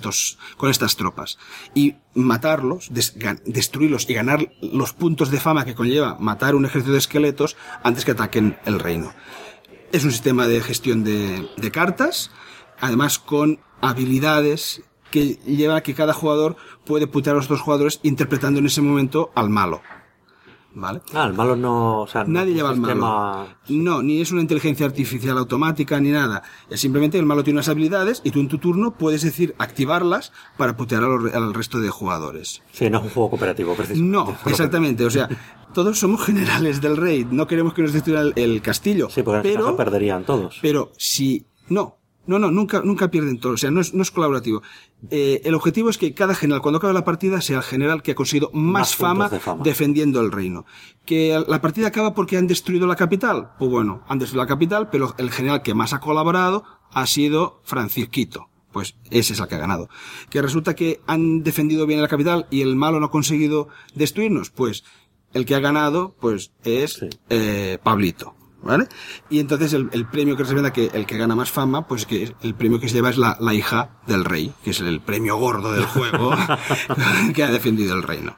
estas tropas y matarlos, destruirlos y ganar los puntos de fama que conlleva matar un ejército de esqueletos antes que ataquen el reino. Es un sistema de gestión de cartas, además con habilidades que lleva a que cada jugador puede putear a los otros jugadores interpretando en ese momento al malo. ¿Vale? El malo no... O sea, nadie lleva al malo. No, ni es una inteligencia artificial automática ni nada. Es simplemente el malo tiene unas habilidades y tú en tu turno puedes decir activarlas para putear al resto de jugadores. Sí, no es un juego cooperativo, precisamente. No, exactamente. O sea, todos somos generales del rey. No queremos que nos destruyan el castillo. Sí, porque en este caso perderían todos. Pero si... No, nunca pierden todos. O sea, no es colaborativo. El objetivo es que cada general, cuando acabe la partida, sea el general que ha conseguido más fama defendiendo el reino. Que la partida acaba porque han destruido la capital. Pues bueno, han destruido la capital, pero el general que más ha colaborado ha sido Francisquito. Pues ese es el que ha ganado. Que resulta que han defendido bien la capital y el malo no ha conseguido destruirnos. Pues el que ha ganado, pues es Pablito. ¿Vale? Y entonces el premio que representa que el que gana más fama, pues que el premio que se lleva es la hija del rey, que es el premio gordo del juego que ha defendido el reino.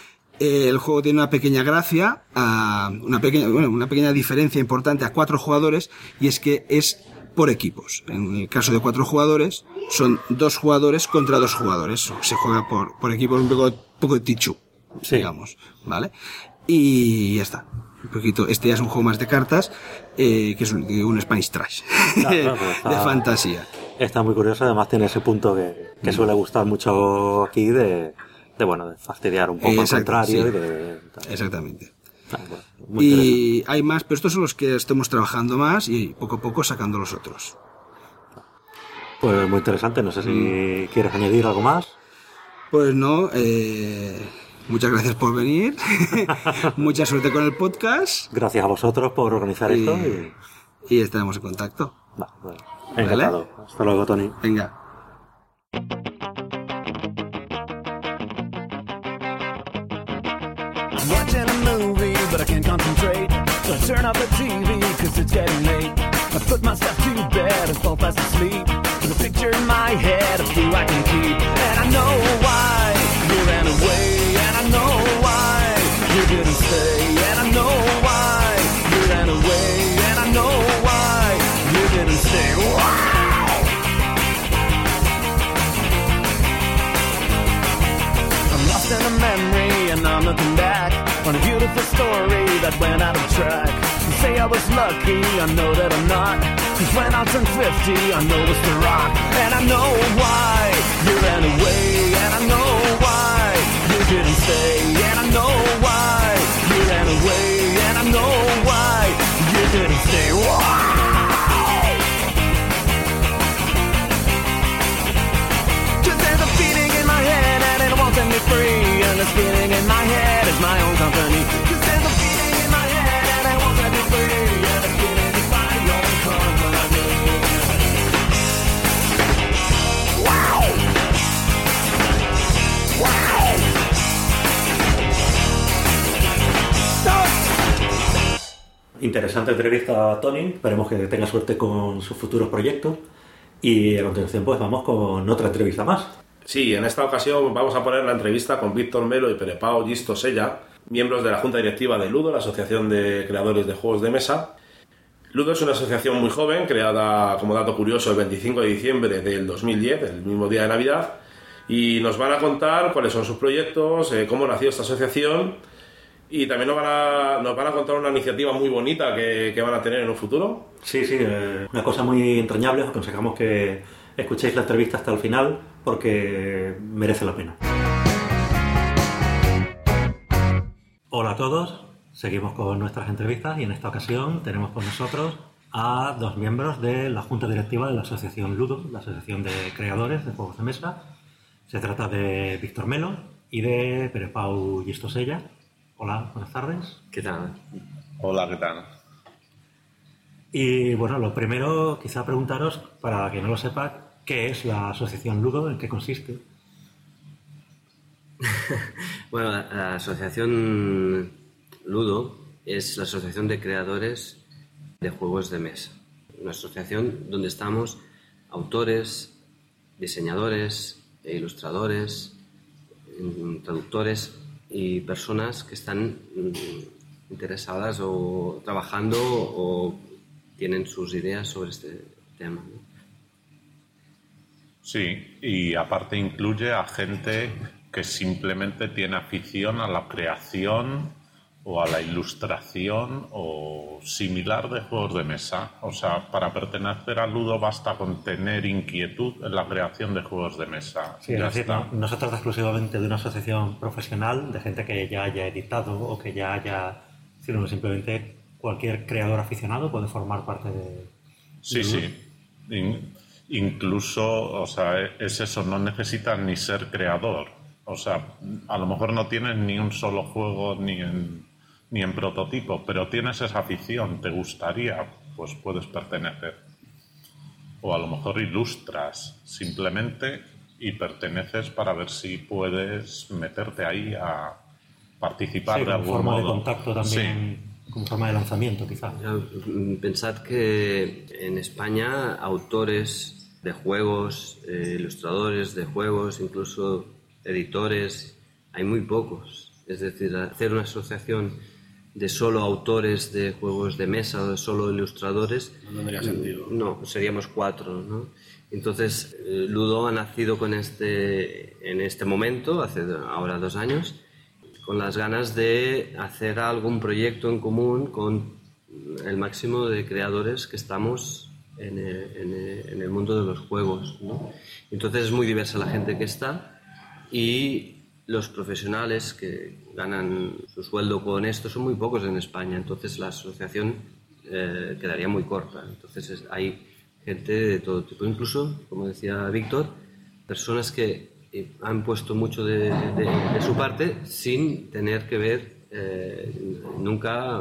El juego tiene una pequeña gracia, una pequeña diferencia importante a 4 jugadores, y es que es por equipos. En el caso de 4 jugadores, son 2 jugadores contra 2 jugadores. Se juega por equipos un poco de tichu, digamos, ¿vale? Y ya está. Un poquito, este ya es un juego más de cartas, que es un Spanish Trash, de fantasía. Está muy curioso, además tiene ese punto que suele gustar mucho aquí de fastidiar un poco al contrario. Sí. Exactamente. Y hay más, pero estos son los que estamos trabajando más y poco a poco sacando los otros. Pues muy interesante, no sé si quieres añadir algo más. Pues no, muchas gracias por venir. Mucha suerte con el podcast. Gracias a vosotros por organizar esto. Y estaremos en contacto. Bueno, encantado. ¿Vale? Hasta luego, Tony. Venga. I'm watching a movie, but I can't concentrate. So I turn off the TV, cause it's getting late. I put myself to bed and fall fast asleep. With a picture in my head of who I can keep. And I know why you ran away. And I know why you didn't stay. And I know why you ran away. And I know why you didn't stay. Wow! I'm lost in a memory and I'm looking back on a beautiful story that went out of track. You say I was lucky, I know that I'm not. Cause when I turn 50, I know it's the rock. And I know why you ran away. And I know why you didn't stay. And I know why you ran away. And I know why you didn't stay. Wow! Just there's a feeling in my head and it won't set me free. And this feeling in my head is my own company. Just there's a feeling in my head and it won't set me free. And this feeling is my own company. Wow! Wow! Interesante entrevista a Tony. Esperemos que tenga suerte con sus futuros proyectos. Y a continuación pues vamos con otra entrevista más. Sí, en esta ocasión vamos a poner la entrevista con Víctor Melo y Pere Pau Gisto Sella, miembros de la Junta Directiva de Ludo, la Asociación de Creadores de Juegos de Mesa. Ludo es una asociación muy joven, creada, como dato curioso, el 25 de diciembre del 2010, el mismo día de Navidad, y nos van a contar cuáles son sus proyectos, cómo nació esta asociación, y también nos van a contar una iniciativa muy bonita que van a tener en un futuro. Sí, una cosa muy entrañable. Os aconsejamos que escuchéis la entrevista hasta el final porque merece la pena. Hola a todos, seguimos con nuestras entrevistas y en esta ocasión tenemos con nosotros a 2 miembros de la Junta Directiva de la Asociación Ludo, la Asociación de Creadores de Juegos de Mesa. Se trata de Víctor Melo y de Pere Pau Gisto Sella. Hola, buenas tardes. ¿Qué tal? Hola, ¿qué tal? Y bueno, lo primero, quizá preguntaros, para quien no lo sepa, ¿qué es la asociación Ludo? ¿En qué consiste? Bueno, la asociación Ludo es la asociación de creadores de juegos de mesa. Una asociación donde estamos autores, diseñadores, ilustradores, traductores y personas que están interesadas o trabajando o tienen sus ideas sobre este tema, ¿no? Sí, y aparte incluye a gente que simplemente tiene afición a la creación o a la ilustración o similar de juegos de mesa. O sea, para pertenecer a Ludo basta con tener inquietud en la creación de juegos de mesa. Sí, es decir, no se trata exclusivamente de una asociación profesional, de gente que ya haya editado o que ya haya... sino simplemente cualquier creador aficionado puede formar parte de... Sí, sí. Incluso, o sea, es eso, no necesitas ni ser creador. O sea, a lo mejor no tienes ni un solo juego ni en prototipo, pero tienes esa afición, te gustaría, pues puedes pertenecer. O a lo mejor ilustras simplemente y perteneces para ver si puedes meterte ahí a participar de algún forma modo. De contacto también, sí. Como forma de lanzamiento, quizá. Pensad que en España autores de juegos, ilustradores de juegos, incluso editores, hay muy pocos. Es decir, hacer una asociación de solo autores de juegos de mesa o de solo ilustradores no tendría sentido. No, seríamos 4, ¿no? Entonces, Ludo ha nacido en este momento, hace ahora 2 años, con las ganas de hacer algún proyecto en común con el máximo de creadores que estamos en el mundo de los juegos, ¿no? Entonces es muy diversa la gente que está y los profesionales que ganan su sueldo con esto son muy pocos en España, entonces la asociación quedaría muy corta. Entonces hay gente de todo tipo, incluso, como decía Víctor, personas que han puesto mucho de su parte sin tener que ver nunca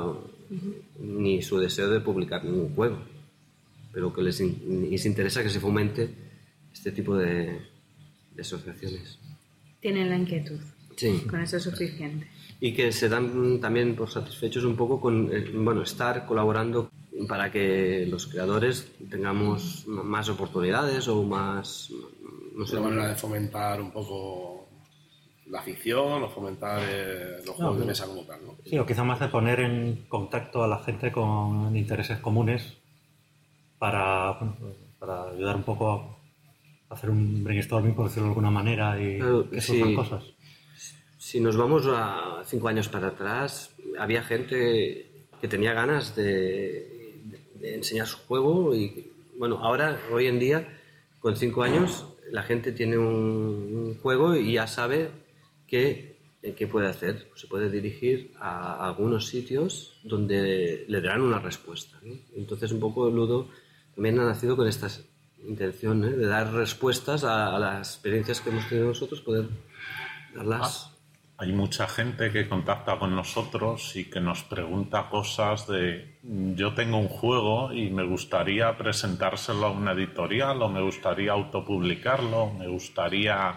ni su deseo de publicar ningún juego, pero que les interesa que se fomente este tipo de asociaciones. Tienen la inquietud. Sí. Con eso es suficiente. Y que se dan también por satisfechos un poco con estar colaborando para que los creadores tengamos más oportunidades o más... No sé, una manera de fomentar un poco la ficción o fomentar los juegos de mesa como tal, ¿no? Sí, o quizá más de poner en contacto a la gente con intereses comunes para ayudar un poco a hacer un brainstorming, por decirlo de alguna manera, y que surjan cosas. Si nos vamos a 5 años para atrás, había gente que tenía ganas de enseñar su juego y, bueno, ahora, hoy en día, con 5 años, la gente tiene un juego y ya sabe qué puede hacer. Se puede dirigir a algunos sitios donde le darán una respuesta, ¿no? Entonces, un poco Ludo también ha nacido con esta intención, ¿eh?, de dar respuestas a las experiencias que hemos tenido nosotros, poder darlas. Hay mucha gente que contacta con nosotros y que nos pregunta cosas de yo tengo un juego y me gustaría presentárselo a una editorial o me gustaría autopublicarlo, me gustaría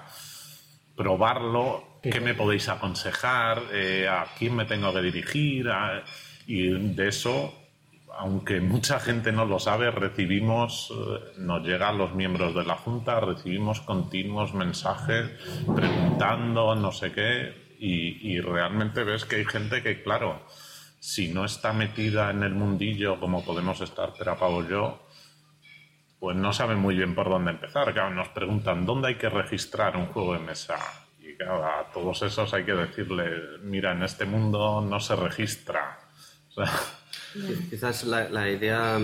probarlo, ¿qué me podéis aconsejar? ¿A quién me tengo que dirigir? Y de eso, aunque mucha gente no lo sabe, recibimos, nos llegan los miembros de la Junta, recibimos continuos mensajes preguntando no sé qué. Y realmente ves que hay gente que, claro, si no está metida en el mundillo como podemos estar Terapau o yo, pues no sabe muy bien por dónde empezar. Claro, nos preguntan ¿dónde hay que registrar un juego de mesa? Y claro, a todos esos hay que decirle, mira, en este mundo no se registra. O sea, quizás la idea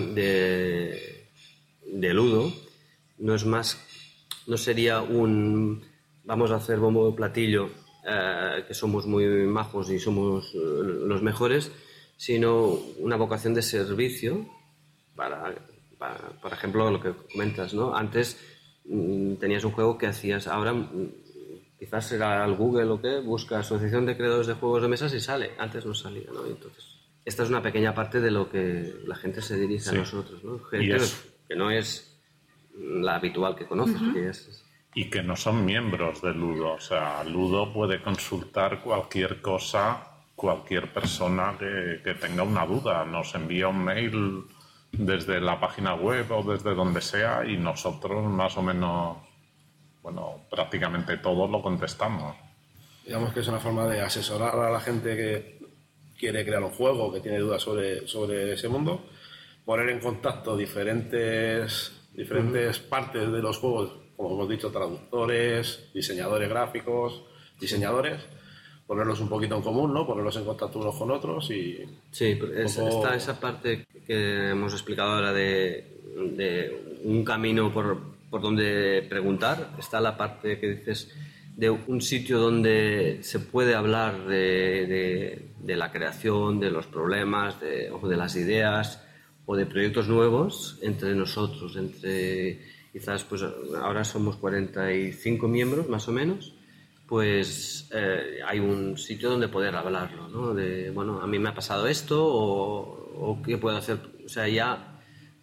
de Ludo no sería vamos a hacer bombo de platillo, que somos muy majos y somos los mejores, sino una vocación de servicio para por ejemplo, lo que comentas, ¿no? Antes tenías un juego que hacías, ahora quizás será el Google o qué, busca Asociación de Creadores de Juegos de Mesas y sale, antes no salía, ¿no? Entonces esta es una pequeña parte de lo que la gente se dirige a nosotros, ¿no? Gente que no es la habitual que conoces. Que y que no son miembros de Ludo. O sea, Ludo puede consultar cualquier cosa, cualquier persona que tenga una duda. Nos envía un mail desde la página web o desde donde sea y nosotros más o menos, bueno, prácticamente todos lo contestamos. Digamos que es una forma de asesorar a la gente que quiere crear un juego, que tiene dudas sobre ese mundo, poner en contacto diferentes partes de los juegos, como hemos dicho, traductores, diseñadores gráficos, diseñadores, ponerlos un poquito en común, ¿no? Ponerlos en contacto unos con otros y... Sí, está esa parte que hemos explicado ahora de un camino por donde preguntar. Está la parte que dices de un sitio donde se puede hablar de la creación, de los problemas, o de las ideas o de proyectos nuevos entre nosotros, quizás pues ahora somos 45 miembros más o menos, pues hay un sitio donde poder hablarlo, ¿no? De, bueno, a mí me ha pasado esto o qué puedo hacer, o sea, ya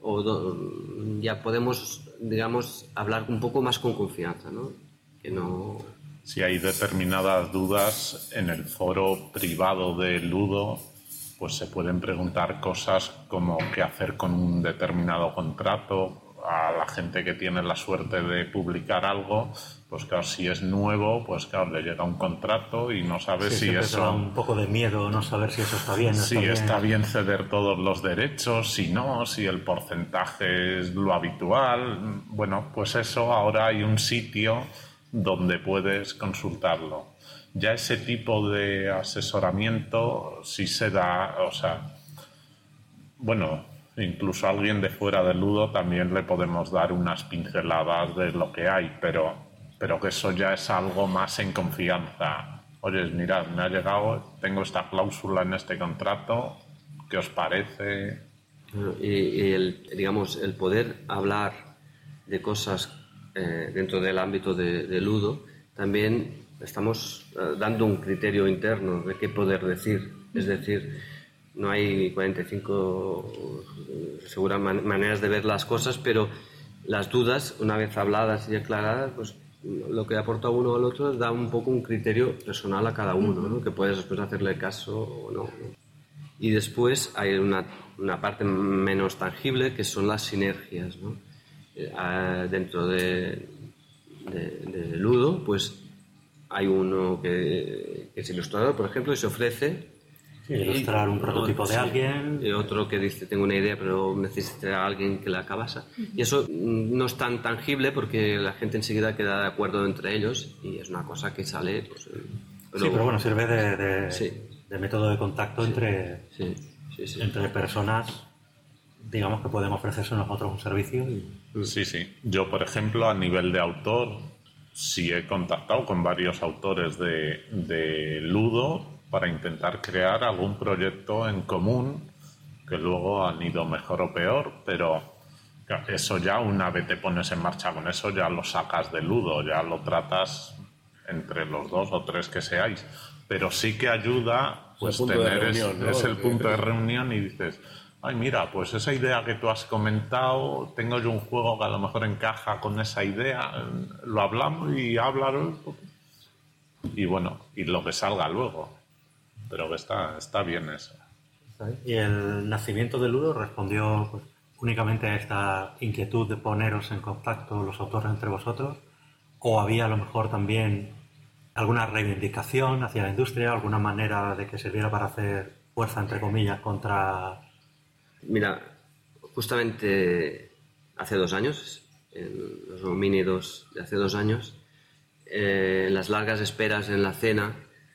podemos, digamos, hablar un poco más con confianza, ¿no? Que no... Si hay determinadas dudas en el foro privado de Ludo, pues se pueden preguntar cosas como qué hacer con un determinado contrato. A la gente que tiene la suerte de publicar algo, pues claro, si es nuevo, pues claro, le llega un contrato y no sabe si eso... Da un poco de miedo no saber si eso está bien. Si está bien ceder todos los derechos, si no, si el porcentaje es lo habitual. Bueno, pues eso, ahora hay un sitio donde puedes consultarlo. Ya ese tipo de asesoramiento sí se da, o sea, bueno, incluso a alguien de fuera del Ludo también le podemos dar unas pinceladas de lo que hay, pero que eso ya es algo más en confianza. Oye, mirad, me ha llegado, tengo esta cláusula en este contrato, ¿qué os parece? Y el poder hablar de cosas dentro del ámbito de Ludo, también estamos dando un criterio interno de qué poder decir. Es decir, no hay 45 seguras maneras de ver las cosas, pero las dudas, una vez habladas y aclaradas, pues lo que aporta uno al otro da un poco un criterio personal a cada uno, ¿no? Que puedes después hacerle caso o no. Y después hay una parte menos tangible que son las sinergias, ¿no? Dentro de Ludo, pues hay uno que es ilustrador, por ejemplo, y se ofrece ilustrar un prototipo de alguien. Y otro que dice, tengo una idea, pero necesito a alguien que la acabase. Y eso no es tan tangible porque la gente enseguida queda de acuerdo entre ellos y es una cosa que sale... Pues, pero bueno, sirve de método de contacto entre personas, digamos, que pueden ofrecerse a nosotros un servicio. Sí. Yo, por ejemplo, a nivel de autor, sí he contactado con varios autores de Ludo para intentar crear algún proyecto en común, que luego han ido mejor o peor, pero eso ya una vez te pones en marcha con eso, ya lo sacas de Ludo, ya lo tratas entre los 2 o 3 que seáis. Pero sí que ayuda, pues tener reunión, ¿no? Es el punto de reunión y dices, ay, mira, pues esa idea que tú has comentado, tengo yo un juego que a lo mejor encaja con esa idea, lo hablamos y háblalo. Y bueno, y lo que salga luego. Pero que está bien eso. Y el nacimiento de Ludo respondió pues, únicamente a esta inquietud de poneros en contacto los autores entre vosotros, o había a lo mejor también alguna reivindicación hacia la industria, alguna manera de que sirviera para hacer fuerza, entre comillas, contra... Mira, justamente hace 2 años, en los homínidos de hace 2 años, en las largas esperas en la cena,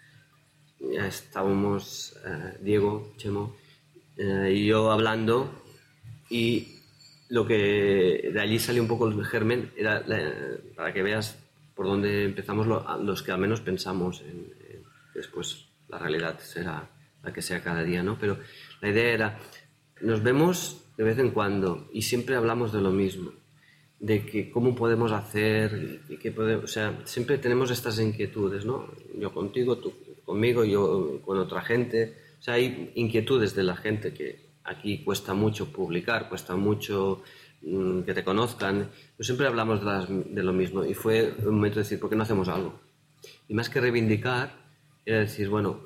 ya estábamos Diego, Chemo y yo hablando, y lo que de allí salió un poco el germen era para que veas por dónde empezamos los que al menos pensamos después la realidad será la que sea cada día, ¿no? Pero la idea era, nos vemos de vez en cuando y siempre hablamos de lo mismo, de que cómo podemos hacer y qué podemos, o sea, siempre tenemos estas inquietudes, ¿no? Yo contigo, tú conmigo, yo con otra gente, o sea, hay inquietudes de la gente que aquí cuesta mucho publicar, cuesta mucho que te conozcan. Pues siempre hablamos de lo mismo y fue un momento de decir, ¿por qué no hacemos algo? Y más que reivindicar, era decir, bueno,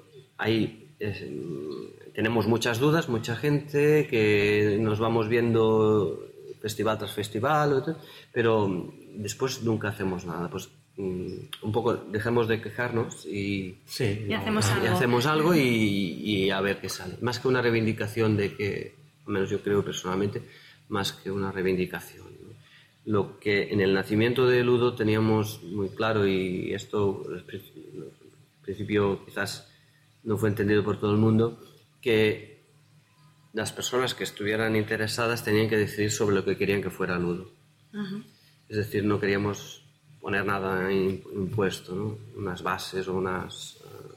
tenemos muchas dudas, mucha gente, que nos vamos viendo festival tras festival, pero después nunca hacemos nada. Pues un poco dejemos de quejarnos y hacemos algo y a ver qué sale. Más que una reivindicación de que, al menos yo creo personalmente, más que una reivindicación, ¿no? Lo que en el nacimiento de Ludo teníamos muy claro, y esto al principio quizás no fue entendido por todo el mundo, que las personas que estuvieran interesadas tenían que decidir sobre lo que querían que fuera Ludo. Uh-huh. Es decir, no queríamos poner nada impuesto, ¿no? Unas bases o unos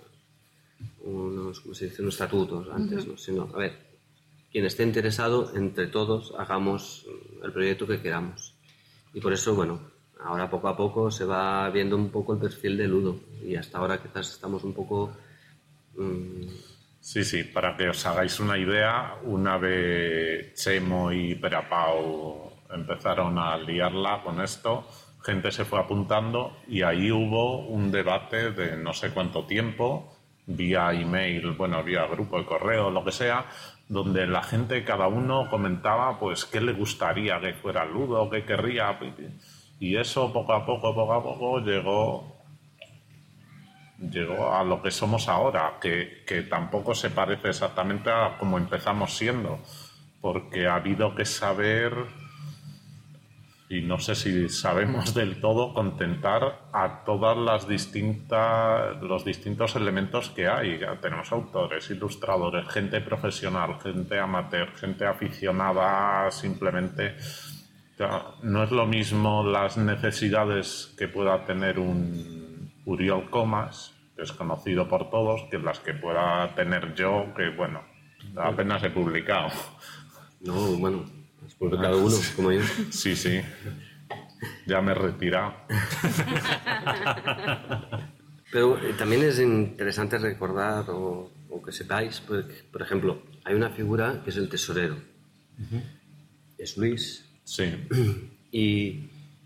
¿cómo se dice? Unos estatutos antes, uh-huh. ¿no? Sino, a ver, quien esté interesado, entre todos hagamos el proyecto que queramos. Y por eso, bueno, ahora poco a poco se va viendo un poco el perfil de Ludo, y hasta ahora quizás estamos un poco... Sí, para que os hagáis una idea, una vez Chemo y Perapau empezaron a liarla con esto, gente se fue apuntando y ahí hubo un debate de no sé cuánto tiempo, vía email, bueno, vía grupo de correo, lo que sea, donde la gente, cada uno comentaba pues qué le gustaría que fuera Ludo, qué querría, y eso poco a poco llegó a lo que somos ahora, que tampoco se parece exactamente a como empezamos siendo, porque ha habido que saber, y no sé si sabemos del todo, contentar a todas los distintos elementos que hay. Ya tenemos autores, ilustradores, gente profesional, gente amateur, gente aficionada simplemente. No es lo mismo las necesidades que pueda tener un Uriol Comas, desconocido por todos, que las que pueda tener yo, que bueno, apenas he publicado. No, bueno, has publicado uno, como yo. Sí, ya me he retirado. Pero también es interesante recordar o que sepáis, porque, por ejemplo, hay una figura que es el tesorero. Uh-huh. Es Luis. Sí. Y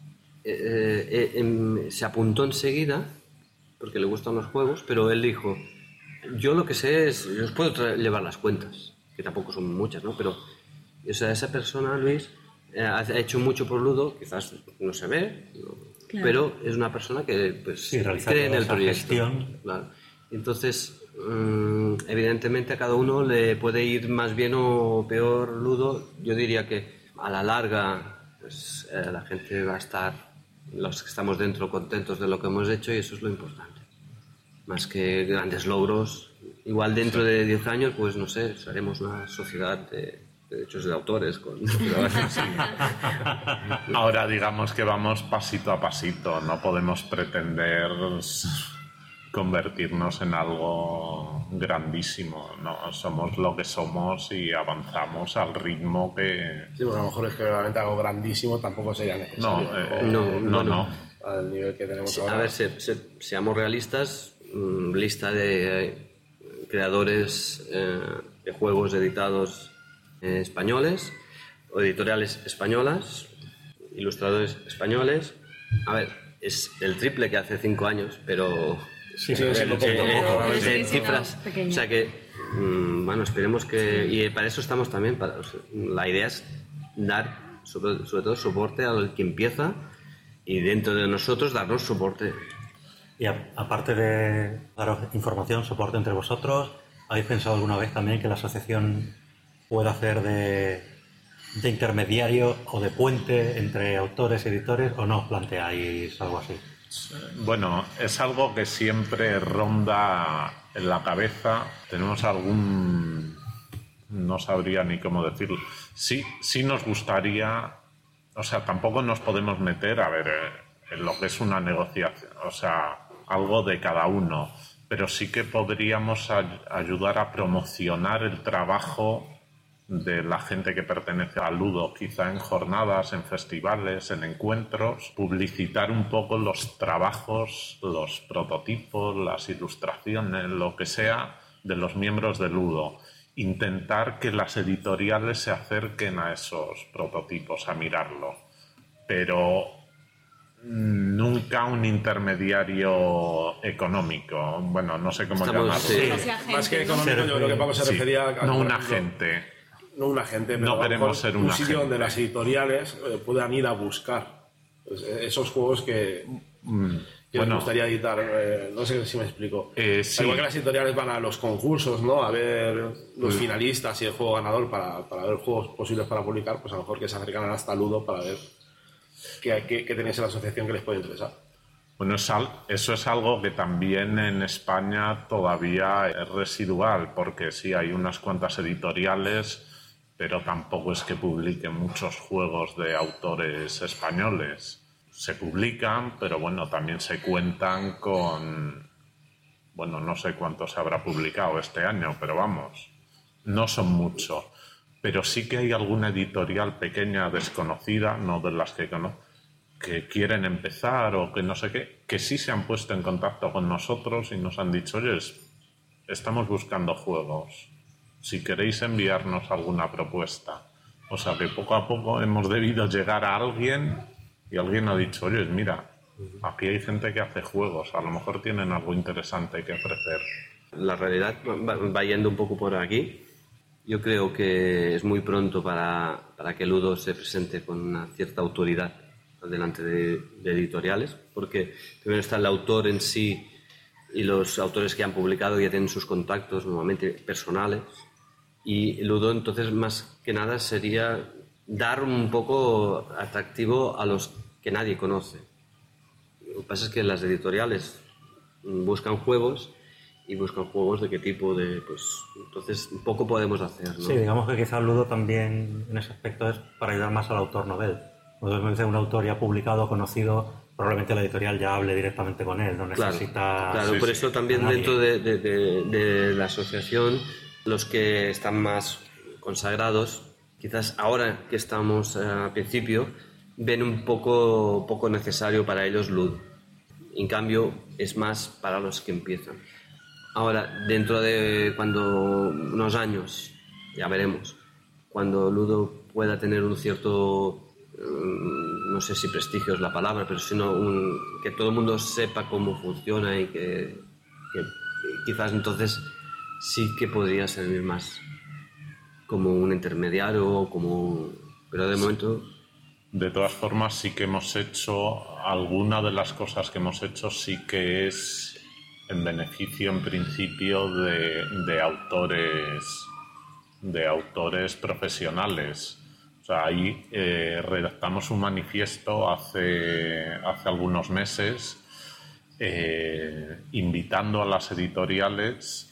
se apuntó enseguida porque le gustan los juegos, pero él dijo, yo lo que sé es, yo os puedo llevar las cuentas, que tampoco son muchas, ¿no? Pero o sea, esa persona, Luis, ha hecho mucho por Ludo, quizás no se ve, ¿no? Claro. Pero es una persona que pues, cree en el proyecto. Claro. Entonces, evidentemente a cada uno le puede ir más bien o peor Ludo. Yo diría que a la larga pues, la gente va a estar, los que estamos dentro, contentos de lo que hemos hecho, y eso es lo importante. Más que grandes logros. Igual dentro de 10 años, pues no sé, seremos una sociedad de derechos de autores. Ahora digamos que vamos pasito a pasito, no podemos pretender convertirnos en algo grandísimo, no, somos lo que somos y avanzamos al ritmo que... Sí, pues a lo mejor es que realmente algo grandísimo tampoco sería necesario. No. Al nivel que tenemos ahora. A ver, seamos realistas, lista de creadores de juegos editados españoles, o editoriales españolas, ilustradores españoles. A ver, es el triple que hace 5 años, pero... cifras. O sea que, bueno, esperemos que... Y para eso estamos también. La idea es dar, sobre todo, soporte al que empieza, y dentro de nosotros darnos soporte. Y aparte de daros información, soporte entre vosotros, ¿habéis pensado alguna vez también que la asociación pueda hacer de intermediario o de puente entre autores y editores, o no planteáis algo así? Bueno, es algo que siempre ronda en la cabeza. Tenemos algún... no sabría ni cómo decirlo. Sí nos gustaría... O sea, tampoco nos podemos meter, a ver, en lo que es una negociación. O sea, algo de cada uno. Pero sí que podríamos ayudar a promocionar el trabajo de la gente que pertenece al Ludo, quizá en jornadas, en festivales, en encuentros, publicitar un poco los trabajos, los prototipos, las ilustraciones, lo que sea, los miembros de Ludo. Intentar que las editoriales se acerquen a esos prototipos, a mirarlo. Pero nunca un intermediario económico. Bueno, no sé cómo llamarlo. Sí. O sea, Más que gente, ¿no? económico, yo creo que Pablo se refería a... No por un ejemplo, agente. No un agente, pero No a lo queremos mejor ser un un sitio agente. donde las editoriales puedan ir a buscar pues, esos juegos que les bueno. gustaría editar. No sé si me explico. Sí. Igual que las editoriales van a los concursos, ¿no? A ver los finalistas y el juego ganador para ver juegos posibles para publicar, pues a lo mejor que se acercan hasta Ludo para ver qué tenéis en la asociación que les puede interesar. Bueno, eso es algo que también en España todavía es residual, porque sí, hay unas cuantas editoriales, pero tampoco es que publiquen muchos juegos de autores españoles. Se publican, pero bueno, también se cuentan con... Bueno, no sé cuánto se habrá publicado este año, pero vamos, no son muchos. Pero sí que hay alguna editorial pequeña, desconocida, no de las que conozco, que quieren empezar o que no sé qué, que sí se han puesto en contacto con nosotros y nos han dicho, oye, estamos buscando juegos, si queréis enviarnos alguna propuesta. O sea que poco a poco hemos debido llegar a alguien y alguien ha dicho, oye, mira, aquí hay gente que hace juegos, a lo mejor tienen algo interesante que ofrecer. La realidad va yendo un poco por aquí. Yo creo que es muy pronto para que Ludo se presente con una cierta autoridad delante de editoriales, porque primero está el autor en sí y los autores que han publicado ya tienen sus contactos normalmente personales, y Ludo entonces más que nada sería dar un poco atractivo a los que nadie conoce. Lo que pasa es que las editoriales buscan juegos y buscan juegos de qué tipo de... pues entonces poco podemos hacer, ¿no? Sí, digamos que quizás Ludo también en ese aspecto es para ayudar más al autor novel. Cuando me dice un autor ya publicado, conocido, probablemente la editorial ya hable directamente con él, no necesita... Claro, Sí, por sí. eso también Nadie. dentro de la asociación, los que están más consagrados, quizás ahora que estamos al principio, ven un poco necesario para ellos Ludo. En cambio, es más para los que empiezan. Ahora, dentro de unos años, ya veremos, cuando Ludo pueda tener un cierto... no sé si prestigio es la palabra, pero sino que todo el mundo sepa cómo funciona y que quizás entonces sí que podría servir más como un intermediario, pero de momento... De todas formas, sí que hemos hecho, alguna de las cosas que hemos hecho sí que es en beneficio en principio de autores profesionales. O sea, ahí redactamos un manifiesto hace algunos meses invitando a las editoriales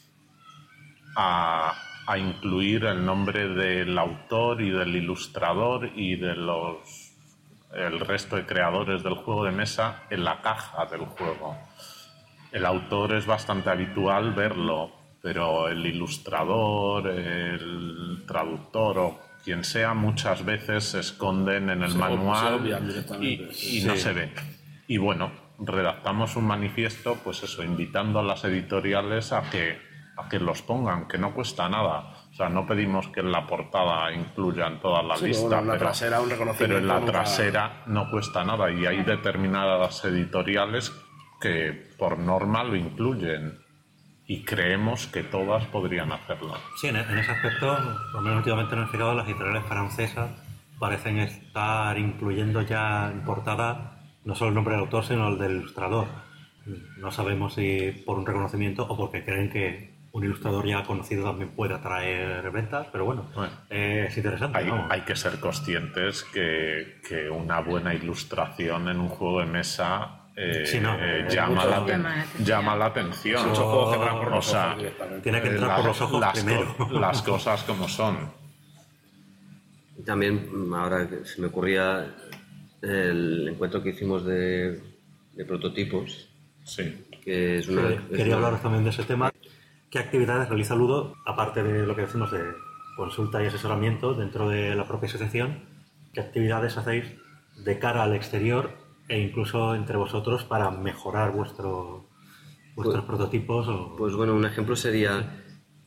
a incluir el nombre del autor y del ilustrador y de el resto de creadores del juego de mesa en la caja del juego. El autor es bastante habitual verlo, pero el ilustrador, el traductor o quien sea, muchas veces se esconden en el manual obvian directamente. y no se ve. Y bueno, redactamos un manifiesto, pues eso, invitando a las editoriales a que los pongan, que no cuesta nada. O sea, no pedimos que en la portada incluyan toda la Sí, lista, bueno, en la trasera un reconocimiento pero en la nunca- trasera no cuesta nada, y hay determinadas editoriales que por norma lo incluyen y creemos que todas podrían hacerlo. Sí, en ese aspecto, por lo menos últimamente en el fijado, las editoriales francesas parecen estar incluyendo ya en portada no solo el nombre del autor, sino el del ilustrador. No sabemos si por un reconocimiento o porque creen que un ilustrador ya conocido también puede atraer ventas, pero bueno, Bueno, es interesante. ¿no? Hay que ser conscientes que una buena ilustración en un juego de mesa Sí, no, llama la atención. Muchos juegos que entran por los O sea, ojos directamente. Tiene que entrar por los ojos primero. Las cosas como son. También ahora que se me ocurría el encuentro que hicimos de prototipos, Sí. que es una... Quería hablaros también de ese tema. ¿Qué actividades realiza Ludo, aparte de lo que decimos de consulta y asesoramiento dentro de la propia asociación? ¿Qué actividades hacéis de cara al exterior e incluso entre vosotros para mejorar vuestros prototipos? Pues bueno, un ejemplo sería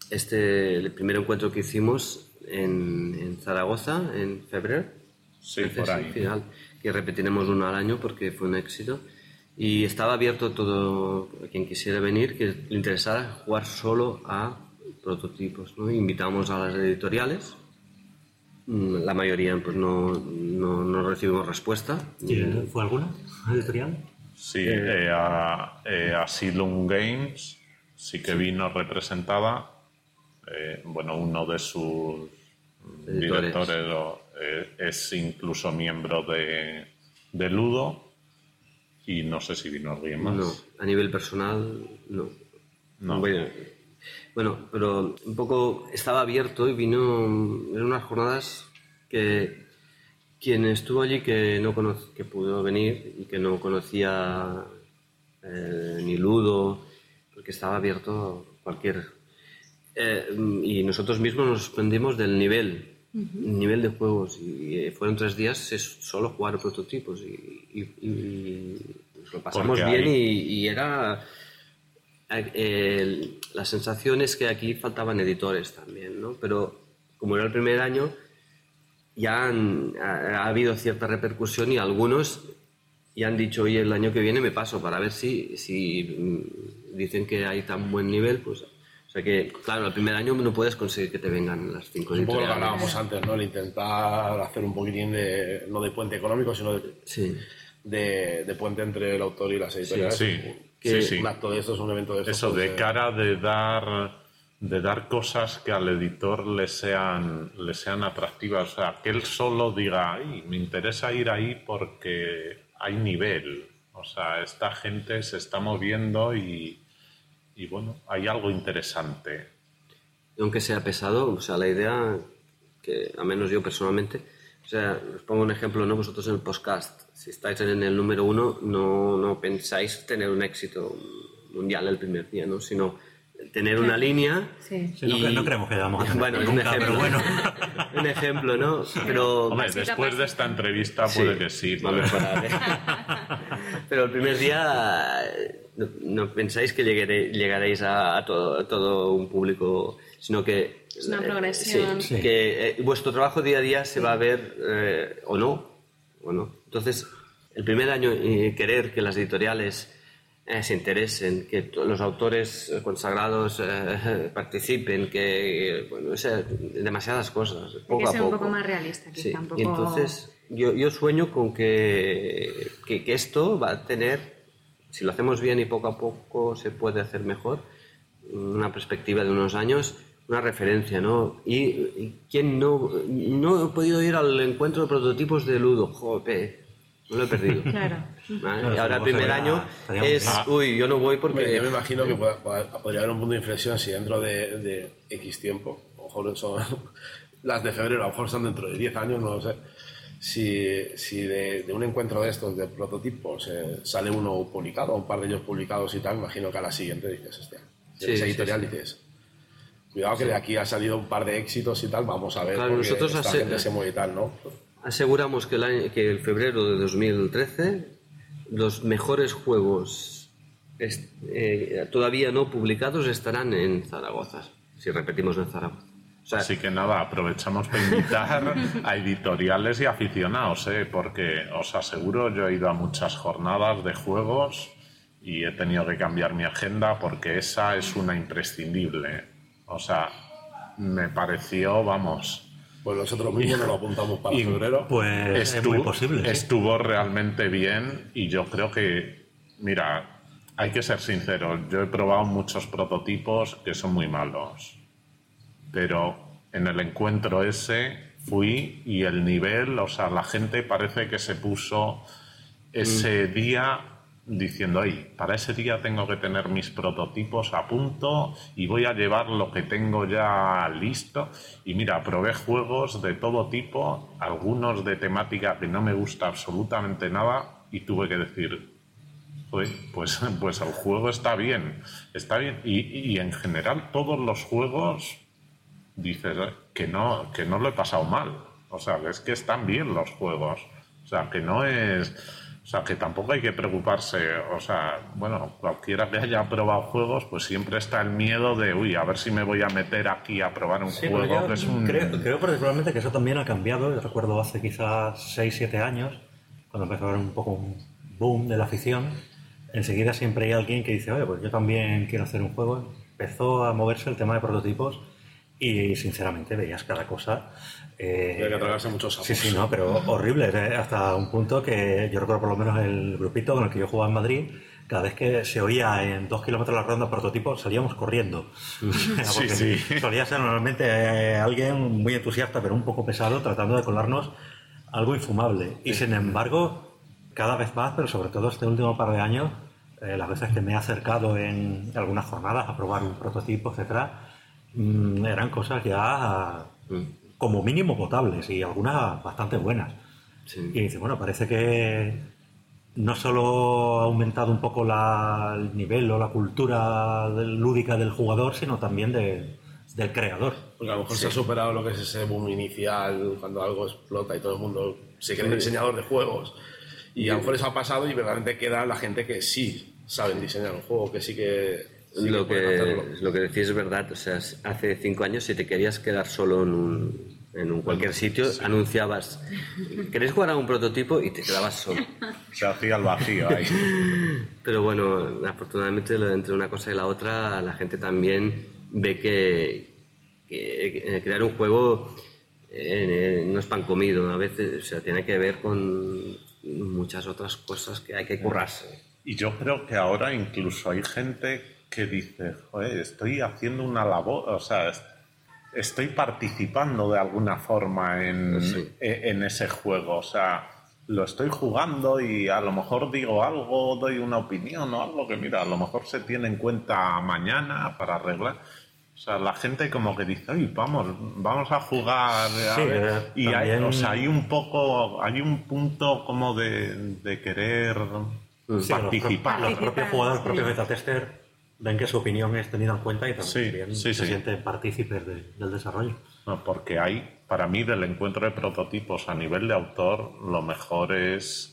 el primer encuentro que hicimos en Zaragoza, en febrero. Sí, por ahí. Final, que repetiremos uno al año porque fue un éxito. Y estaba abierto todo a quien quisiera venir, que le interesara jugar solo a prototipos, ¿no? Invitamos a las editoriales. La mayoría pues no recibimos respuesta. ¿Fue alguna editorial? Sí, Asylum Games sí que vino representada. Uno de sus directores es incluso miembro de Ludo, y no sé si vino alguien más. No, a nivel personal no. No. Bueno, pero un poco estaba abierto y vino en unas jornadas que quien estuvo allí que pudo venir y que no conocía ni Ludo, porque estaba abierto cualquier... y nosotros mismos nos sorprendimos del nivel de juegos, y fueron 3 días solo jugar prototipos y nos lo pasamos bien y era... la sensación es que aquí faltaban editores también, ¿no? Pero como era el primer año, ya ha habido cierta repercusión y algunos ya han dicho, oye, el año que viene me paso para ver si dicen que hay tan buen nivel, pues... O sea que, claro, el primer año no puedes conseguir que te vengan las 5 editoriales. Un poco lo que hablábamos antes, ¿no? El intentar hacer un poquitín no de puente económico, sino de puente entre el autor y las editoriales. Sí. Un acto de esto es un evento de estos. Eso, de cara de dar cosas que al editor le sean atractivas. O sea, que él solo diga, ay, me interesa ir ahí porque hay nivel. O sea, esta gente se está moviendo y bueno, hay algo interesante. Aunque sea pesado, o sea, la idea, que al menos yo personalmente, o sea, os pongo un ejemplo, ¿no? Vosotros en el podcast, si estáis en el número 1, no pensáis tener un éxito mundial el primer día, ¿no? Sino tener una línea. Sí. No creemos que vamos a tener. Bueno, nunca, un ejemplo, pero bueno. Un ejemplo, ¿no? Pero hombre, después de esta entrevista puede que sí. Va a mejorar, ¿eh? Pero el primer día no pensáis que llegaréis a todo un público, sino que es una progresión. Que vuestro trabajo día a día se va a ver o no. Entonces, el primer año querer que las editoriales se interesen, que los autores consagrados participen, que demasiadas cosas, poco a poco. Hay que ser un poco más realista, que tampoco... Y entonces yo sueño con que esto va a tener, si lo hacemos bien y poco a poco se puede hacer mejor, una perspectiva de unos años, una referencia, ¿no? Y quien no he podido ir al encuentro de prototipos de Ludo, joder, no lo he perdido. Claro. ¿Vale? Y ahora el primer año es, yo no voy porque... Yo me imagino que podría haber un punto de inflexión si dentro de X tiempo, a lo mejor son las de febrero, a lo mejor son dentro de 10 años, no lo sé. Si de un encuentro de estos, de prototipos, sale uno publicado, un par de ellos publicados y tal, imagino que a la siguiente dices, hostia, esa editorial dices, cuidado que de aquí ha salido un par de éxitos y tal, vamos a ver, claro, porque nosotros esta gente se mueve y tal, ¿no? Aseguramos que el febrero de 2013 los mejores juegos todavía no publicados estarán en Zaragoza, si repetimos en Zaragoza. O sea, así que nada, aprovechamos para invitar a editoriales y aficionados, porque os aseguro, yo he ido a muchas jornadas de juegos y he tenido que cambiar mi agenda porque esa es una imprescindible. O sea, me pareció, vamos... Pues nosotros mismos nos lo apuntamos para febrero. Pues es muy posible. Estuvo realmente bien y yo creo que, mira, hay que ser sinceros, yo he probado muchos prototipos que son muy malos, pero en el encuentro ese fui y el nivel, o sea, la gente parece que se puso ese día diciendo, para ese día tengo que tener mis prototipos a punto y voy a llevar lo que tengo ya listo. Y mira, probé juegos de todo tipo, algunos de temática que no me gusta absolutamente nada y tuve que decir, pues el juego está bien. Y en general todos los juegos dices que no lo he pasado mal. O sea, es que están bien los juegos. O sea, que no es... O sea, que tampoco hay que preocuparse. O sea, bueno, cualquiera que haya probado juegos, pues siempre está el miedo de, uy, a ver si me voy a meter aquí a probar un juego que es un... Creo particularmente que eso también ha cambiado. Yo recuerdo hace quizás 6-7 años, cuando empezó a haber un poco un boom de la afición, enseguida siempre hay alguien que dice, oye, pues yo también quiero hacer un juego. Empezó a moverse el tema de prototipos y sinceramente veías cada cosa. Hay que tragarse muchos sapos. Sí, no, pero horrible, hasta un punto que yo recuerdo por lo menos el grupito con el que yo jugaba en Madrid, cada vez que se oía en 2 kilómetros la ronda prototipo salíamos corriendo. Sí. Solía ser normalmente alguien muy entusiasta pero un poco pesado tratando de colarnos algo infumable. Y sin embargo, cada vez más, pero sobre todo este último par de años, las veces que me he acercado en algunas jornadas a probar un prototipo, etcétera, eran cosas ya como mínimo potables y algunas bastante buenas. Sí. Y dice, bueno, parece que no solo ha aumentado un poco el nivel o la cultura lúdica del jugador, sino también del creador. Porque a lo mejor se ha superado lo que es ese boom inicial, cuando algo explota y todo el mundo se cree diseñador de juegos. Y a lo mejor eso ha pasado y verdaderamente queda la gente que sí saben diseñar un juego, que sí que... Lo que decís es verdad. O sea, hace 5 años, si te querías quedar solo en un cualquier sitio, anunciabas, ¿querés jugar a un prototipo? Y te quedabas solo. Se hacía el vacío ahí. Pero bueno, afortunadamente entre una cosa y la otra, la gente también ve que crear un juego no es pan comido. A veces, o sea, tiene que ver con muchas otras cosas que hay que currarse. Y yo creo que ahora incluso hay gente que dice, joder, estoy haciendo una labor, o sea, estoy participando de alguna forma en ese juego, o sea, lo estoy jugando y a lo mejor digo algo, doy una opinión o algo que, mira, a lo mejor se tiene en cuenta mañana para arreglar. O sea, la gente como que dice, oye, vamos a jugar. Sí, y también... hay un punto como de querer participar. Los propios jugadores, los propios beta-testers ven que su opinión es tenida en cuenta y también se sienten partícipes del desarrollo. No, porque para mí, del encuentro de prototipos a nivel de autor, lo mejor es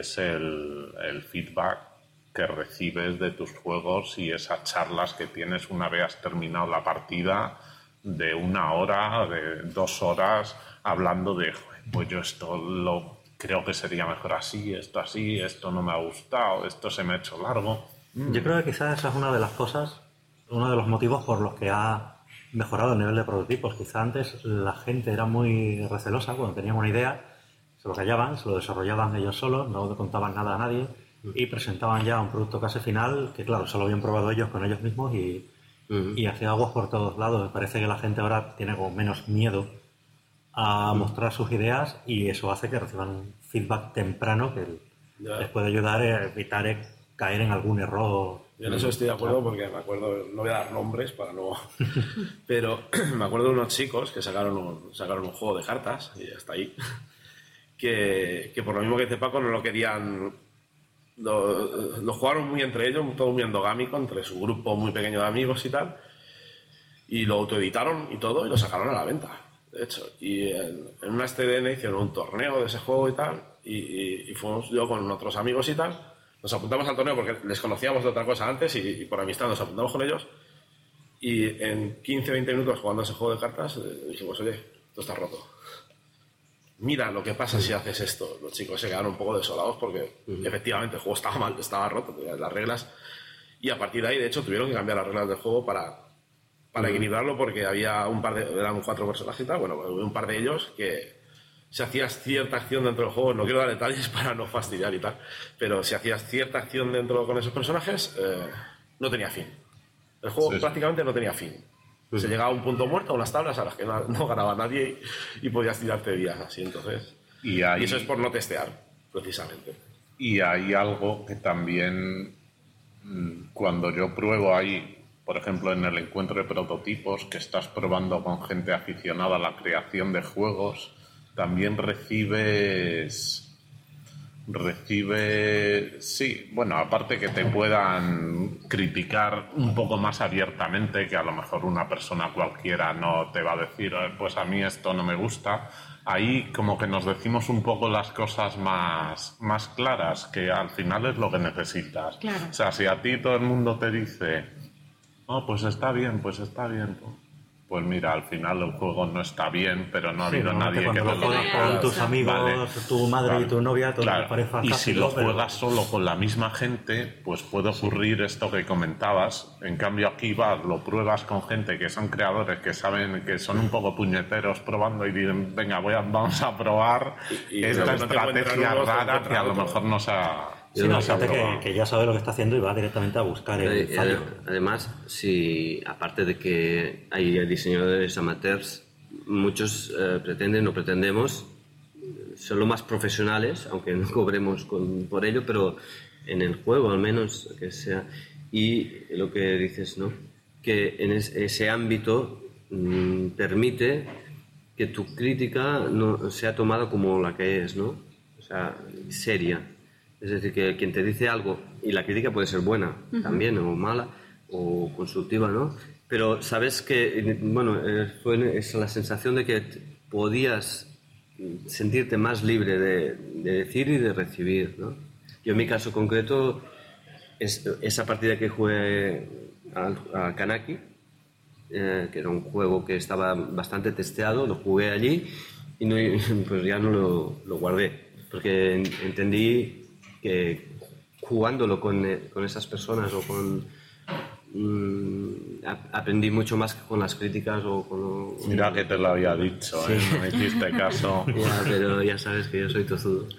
el feedback que recibes de tus juegos y esas charlas que tienes una vez has terminado la partida, de 1 hora, de 2 horas, hablando de, pues yo esto creo que sería mejor así, esto no me ha gustado, esto se me ha hecho largo. Yo creo que quizás esa es una de las cosas, uno de los motivos por los que ha mejorado el nivel de prototipos. Quizá antes la gente era muy recelosa cuando tenían una idea, se lo callaban, se lo desarrollaban ellos solos, no contaban nada a nadie y presentaban ya un producto casi final que, claro, solo habían probado ellos con ellos mismos y hacía aguas por todos lados. Me parece que la gente ahora tiene como menos miedo a mostrar sus ideas y eso hace que reciban un feedback temprano que les puede ayudar a evitar caer en algún error. Yo en eso estoy de acuerdo porque me acuerdo, no voy a dar nombres para no... Pero me acuerdo de unos chicos que sacaron un juego de cartas, y hasta ahí, que por lo mismo que dice Paco, no lo querían... Lo jugaron muy entre ellos, todo muy endogámico, entre su grupo muy pequeño de amigos y tal, y lo autoeditaron y todo, y lo sacaron a la venta, de hecho. Y en una STDN hicieron un torneo de ese juego y tal, y fuimos yo con otros amigos y tal. Nos apuntamos al torneo porque les conocíamos de otra cosa antes y por amistad nos apuntamos con ellos y en 15-20 minutos jugando ese juego de cartas dijimos, oye, esto está roto. Mira lo que pasa si haces esto. Los chicos se quedaron un poco desolados porque efectivamente el juego estaba mal, estaba roto, las reglas, y a partir de ahí de hecho tuvieron que cambiar las reglas del juego para equilibrarlo porque había eran 4 personajes y tal, bueno, un par de ellos que si hacías cierta acción dentro del juego, no quiero dar detalles para no fastidiar y tal, pero si hacías cierta acción dentro con esos personajes, no tenía fin. El juego prácticamente no tenía fin. Se llegaba a un punto muerto, a unas tablas a las que no ganaba nadie y podías tirarte días así, entonces. Y eso es por no testear, precisamente. Y hay algo que también, cuando yo pruebo ahí, por ejemplo, en el encuentro de prototipos, que estás probando con gente aficionada a la creación de juegos, también recibes recibe, sí, bueno, aparte que te puedan criticar un poco más abiertamente, que a lo mejor una persona cualquiera no te va a decir, pues a mí esto no me gusta. Ahí como que nos decimos un poco las cosas más claras, que al final es lo que necesitas. Claro. O sea, si a ti todo el mundo te dice, pues está bien, pues mira, al final el juego no está bien, pero no ha habido nadie que cuando te lo lo juegas diga. con tus amigos, Vale. tu madre Claro. y tu novia, todo Claro. te parece Y fantástico. si lo pero- juegas solo con la misma gente, pues puede ocurrir esto que comentabas. En cambio aquí vas, lo pruebas con gente que son creadores, que saben que son un poco puñeteros probando y dicen, venga, vamos a probar Y esta no te encuentran estrategia unos, te rara que encuentran a lo otros. mejor no se ha... Sí, no no, se ha gente probado. que ya sabe lo que está haciendo y va directamente a buscar el fallo. Además, si aparte de que hay diseñadores amateurs, muchos pretenden o pretendemos ser lo más profesionales, aunque no cobremos por ello, pero en el juego al menos que sea. Y lo que dices, ¿no? Que en ese ámbito permite que tu crítica no sea tomada como la que es, ¿no? O sea, seria. Es decir, que quien te dice algo, y la crítica puede ser buena también, o mala, o constructiva, ¿no? Pero sabes que, bueno, es la sensación de que podías sentirte más libre de decir y de recibir, ¿no? Yo en mi caso concreto, esa partida que jugué a Kanaki, que era un juego que estaba bastante testeado, lo jugué allí y pues ya no lo guardé, porque entendí que jugándolo con esas personas o aprendí mucho más que con las críticas o con... Mira que te lo había dicho, Sí. no me hiciste caso. Ya, pero ya sabes que yo soy tozudo.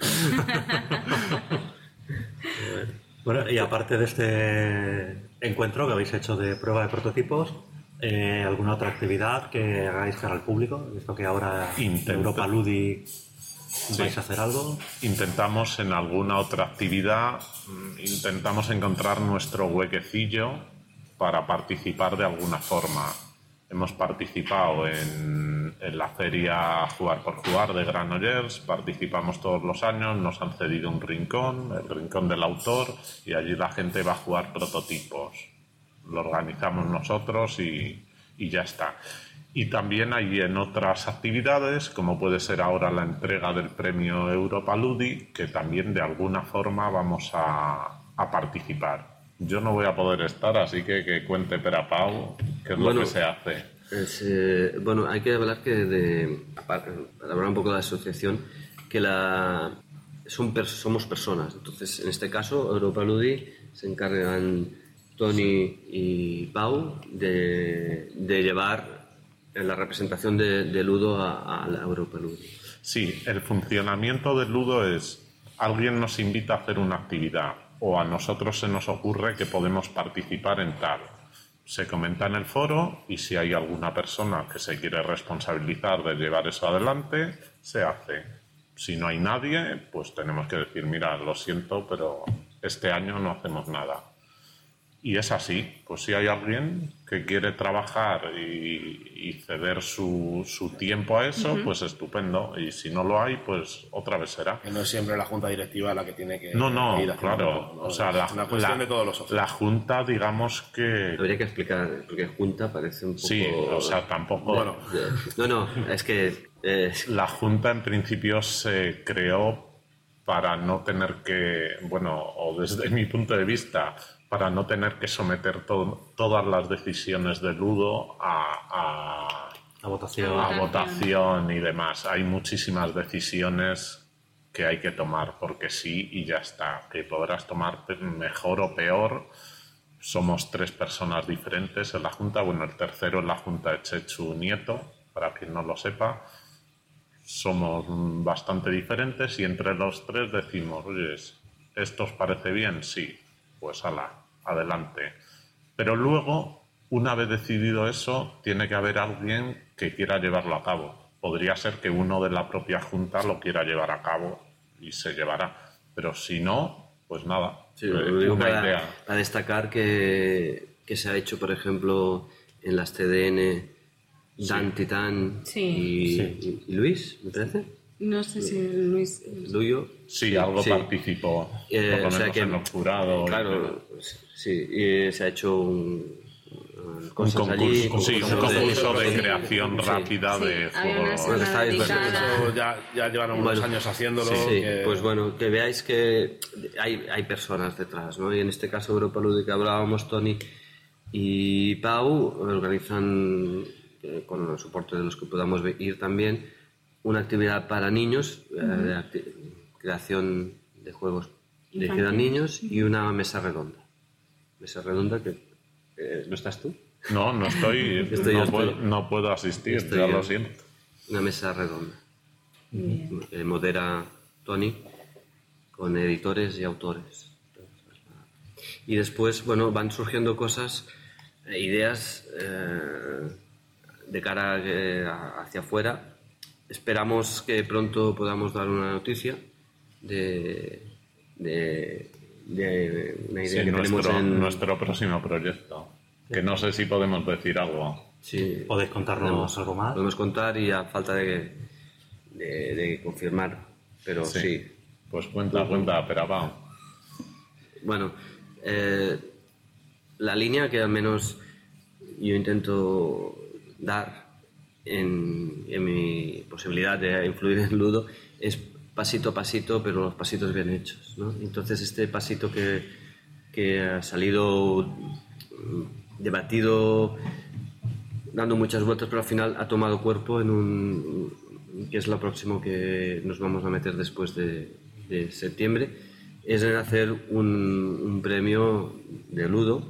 Bueno, y aparte de este encuentro que habéis hecho de prueba de prototipos, ¿alguna otra actividad que hagáis cara al público? He visto que ahora en Europa Ludi vais a hacer algo. Intentamos en alguna otra actividad, intentamos encontrar nuestro huequecillo para participar de alguna forma. Hemos participado en la feria Jugar por Jugar de Granollers, participamos todos los años, nos han cedido un rincón, el rincón del autor, y allí la gente va a jugar prototipos. Lo organizamos nosotros y ya está. Y también hay en otras actividades, como puede ser ahora la entrega del premio Europa Ludi, que también de alguna forma vamos a participar. Yo no voy a poder estar, así que cuente Perapau qué es lo que se hace. Bueno, hay que hablar para hablar un poco de la asociación, que somos personas. Entonces, en este caso, Europa Ludi se encargan Tony y Pau de llevar la representación de Ludo a la Europa Ludi. Sí, el funcionamiento del Ludo es: alguien nos invita a hacer una actividad o a nosotros se nos ocurre que podemos participar en tal. Se comenta en el foro y si hay alguna persona que se quiere responsabilizar de llevar eso adelante, se hace. Si no hay nadie, pues tenemos que decir, mira, lo siento, pero este año no hacemos nada. Y es así, pues si hay alguien que quiere trabajar y ceder su tiempo a eso, pues estupendo. Y si no lo hay, pues otra vez será. Que no es siempre la junta directiva la que tiene que No, ir haciendo claro. todo, ¿no? O sea, es una cuestión de todos los socios. La junta, digamos que... Habría que explicar, porque junta parece un poco... Sí, o sea, tampoco... Bueno. No, es que... La junta en principio se creó para no tener que, bueno, o desde mi punto de vista, para no tener que someter todas las decisiones de Ludo a votación y demás. Hay muchísimas decisiones que hay que tomar porque sí y ya está. Que podrás tomar mejor o peor. Somos 3 personas diferentes en la junta. Bueno, el tercero en la junta es Chechu Nieto, para quien no lo sepa. Somos bastante diferentes y entre los 3 decimos, oye, ¿esto os parece bien? Sí, pues adelante. Pero luego, una vez decidido eso, tiene que haber alguien que quiera llevarlo a cabo. Podría ser que uno de la propia junta lo quiera llevar a cabo y se llevará. Pero si no, pues nada. Sí, lo digo una idea. para destacar que se ha hecho, por ejemplo, en las TDN... Dan Titán y Luis, me parece. No sé si Luis... Luyo. Sí, algo participó, por lo menos en los jurados. Claro, sí, y se ha hecho un concurso de creación rápida de juegos. Ya llevan unos años haciéndolo. Sí, pues bueno, que veáis que hay personas detrás, ¿no? Y en este caso Europa Lúdica hablábamos, Tony y Pau organizan, con el soporte de los que podamos ir también, una actividad para niños, creación de juegos dirigida a niños y una mesa redonda. Mesa redonda que... ¿No estás tú? No estoy. No puedo asistir, ya lo siento. Una mesa redonda. Modera Tony con editores y autores. Y después, bueno, van surgiendo cosas, ideas de cara hacia afuera. Esperamos que pronto podamos dar una noticia de una idea que tenemos en nuestro próximo proyecto. Que no sé si podemos decir algo. Sí, ¿Podéis contarnos algo más? Podemos contar y a falta de confirmar, pero sí. Pues cuenta, Perabao. Bueno, la línea que al menos yo intento dar en mi posibilidad de influir en Ludo es pasito a pasito, pero los pasitos bien hechos, ¿no? Entonces este pasito que ha salido debatido, dando muchas vueltas, pero al final ha tomado cuerpo en que es lo próximo que nos vamos a meter después de septiembre, es en hacer un premio de Ludo,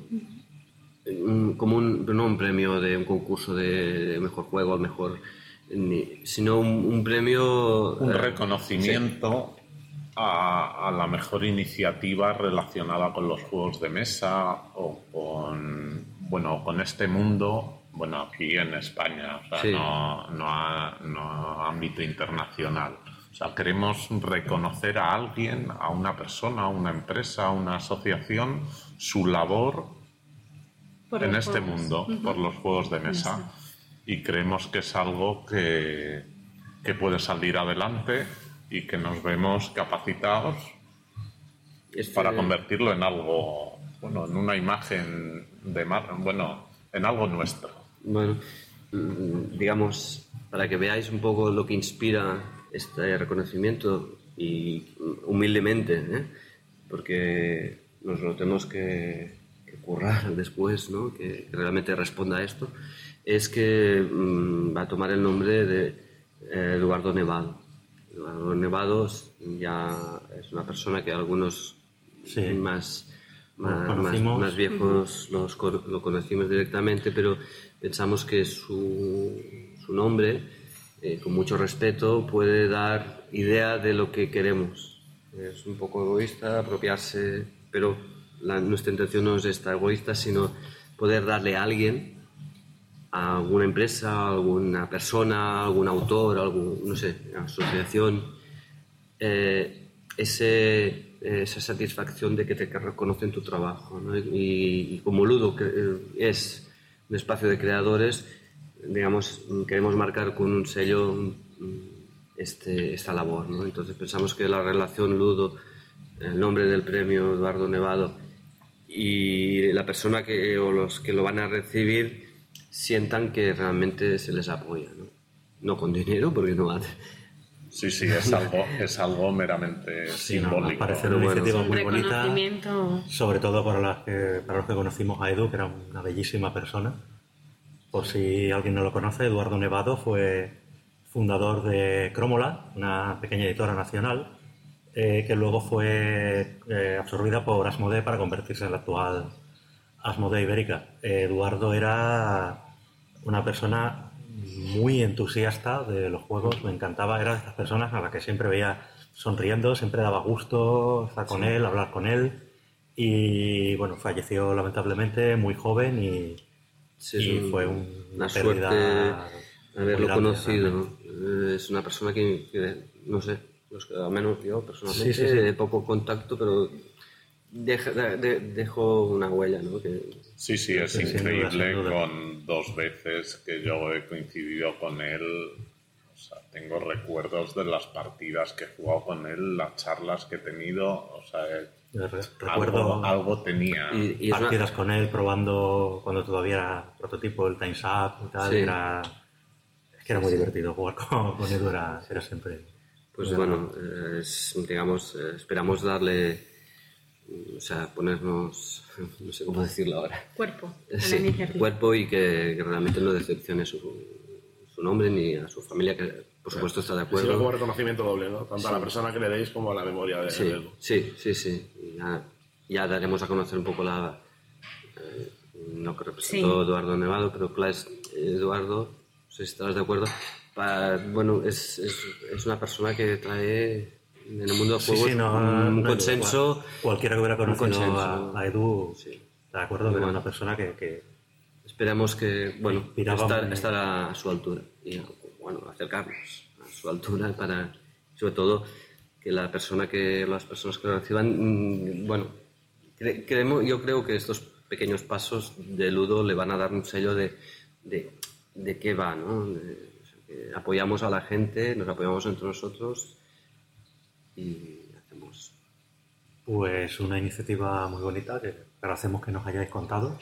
no un premio de un concurso de mejor juego, mejor, sino un premio... Un reconocimiento a la mejor iniciativa relacionada con los juegos de mesa o con este mundo, aquí en España, o sea, no a ámbito internacional. O sea, queremos reconocer a alguien, a una persona, a una empresa, a una asociación, su labor en este mundo, por los juegos de mesa. Y creemos que es algo que puede salir adelante y que nos vemos capacitados para convertirlo en algo, en una imagen en algo nuestro. Bueno, digamos, para que veáis un poco lo que inspira este reconocimiento y humildemente, porque nos lo tenemos que currar después, ¿no? Que realmente responda a esto, es que va a tomar el nombre de Eduardo Nevado. Eduardo Nevado ya es una persona que algunos más viejos lo conocimos directamente, pero pensamos que su nombre, con mucho respeto, puede dar idea de lo que queremos. Es un poco egoísta apropiarse, pero nuestra intención no es esta egoísta, sino poder darle a alguien, a alguna empresa, a alguna persona, a algún autor, asociación, esa satisfacción de que te reconocen tu trabajo, ¿no? Y como Ludo que es un espacio de creadores, digamos, queremos marcar con un sello esta labor, ¿no? Entonces pensamos que la relación Ludo, el nombre del premio Eduardo Nevado y la persona o los que lo van a recibir sientan que realmente se les apoya, no con dinero, porque no va. Sí, es algo meramente simbólico. Me parece una iniciativa muy bonita, sobre todo para los que conocimos a Edu, que era una bellísima persona. Por si alguien no lo conoce, Eduardo Nevado fue fundador de Crómola, una pequeña editora nacional, que luego fue absorbida por Asmodee para convertirse en la actual Asmodee Ibérica. Eduardo era una persona muy entusiasta de los juegos, me encantaba, era de esas personas a las que siempre veía sonriendo, siempre daba gusto estar con él, hablar con él, y bueno, falleció lamentablemente muy joven y fue una suerte haberlo conocido. Es una persona que no sé, al menos yo personalmente de poco contacto, pero dejó una huella, ¿no? Sí, es increíble. Con 2 veces que yo he coincidido con él, o O sea, tengo recuerdos de las partidas que he jugado con él, las charlas que he tenido, o sea, recuerdo algo tenía. Y es partidas con él probando cuando todavía era prototipo, el Time's Up y tal. Sí. Es que era muy divertido jugar con Edu, era siempre... Pues bueno, digamos, esperamos darle, o sea, ponernos, no sé cómo decirlo ahora. Cuerpo. Sí, cuerpo, y que realmente no decepcione su nombre ni a su familia, que por supuesto está de acuerdo. Sino como reconocimiento doble, ¿no? Tanto a la persona que le deis como a la memoria de Edu. Sí. Y ya daremos a conocer un poco lo que representó Eduardo Nevado, pero claro, Eduardo, no sé si estarás de acuerdo, bueno, es una persona que trae en el mundo de juegos un consenso. Cualquiera que hubiera conocido a Edu, está de acuerdo, que era una persona que esperamos que, bueno, estar a su altura y, bueno, acercarnos a su altura para, sobre todo, que las personas que lo reciban, bueno, yo creo que estos pequeños pasos de Ludo le van a dar un sello de qué va, ¿no? Que apoyamos a la gente, nos apoyamos entre nosotros y hacemos... Pues una iniciativa muy bonita que agradecemos que nos hayáis contado.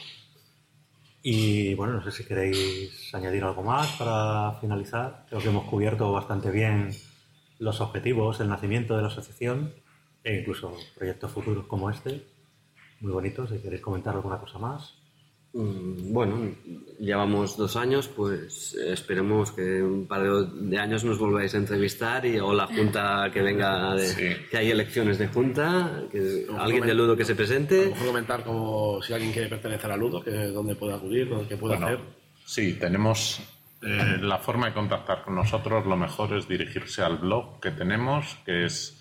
Y bueno, no sé si queréis añadir algo más para finalizar. Creo que hemos cubierto bastante bien los objetivos, el nacimiento de la asociación e incluso proyectos futuros como este. Muy bonitos. Si queréis comentar alguna cosa más. Bueno, llevamos 2 años, pues esperemos que un par de años nos volváis a entrevistar o la junta que venga, que hay elecciones de junta, que alguien de Ludo que se presente. A lo mejor comentar como si alguien quiere pertenecer a Ludo, que dónde puede acudir, qué puede hacer. Sí, tenemos la forma de contactar con nosotros, lo mejor es dirigirse al blog que tenemos, que es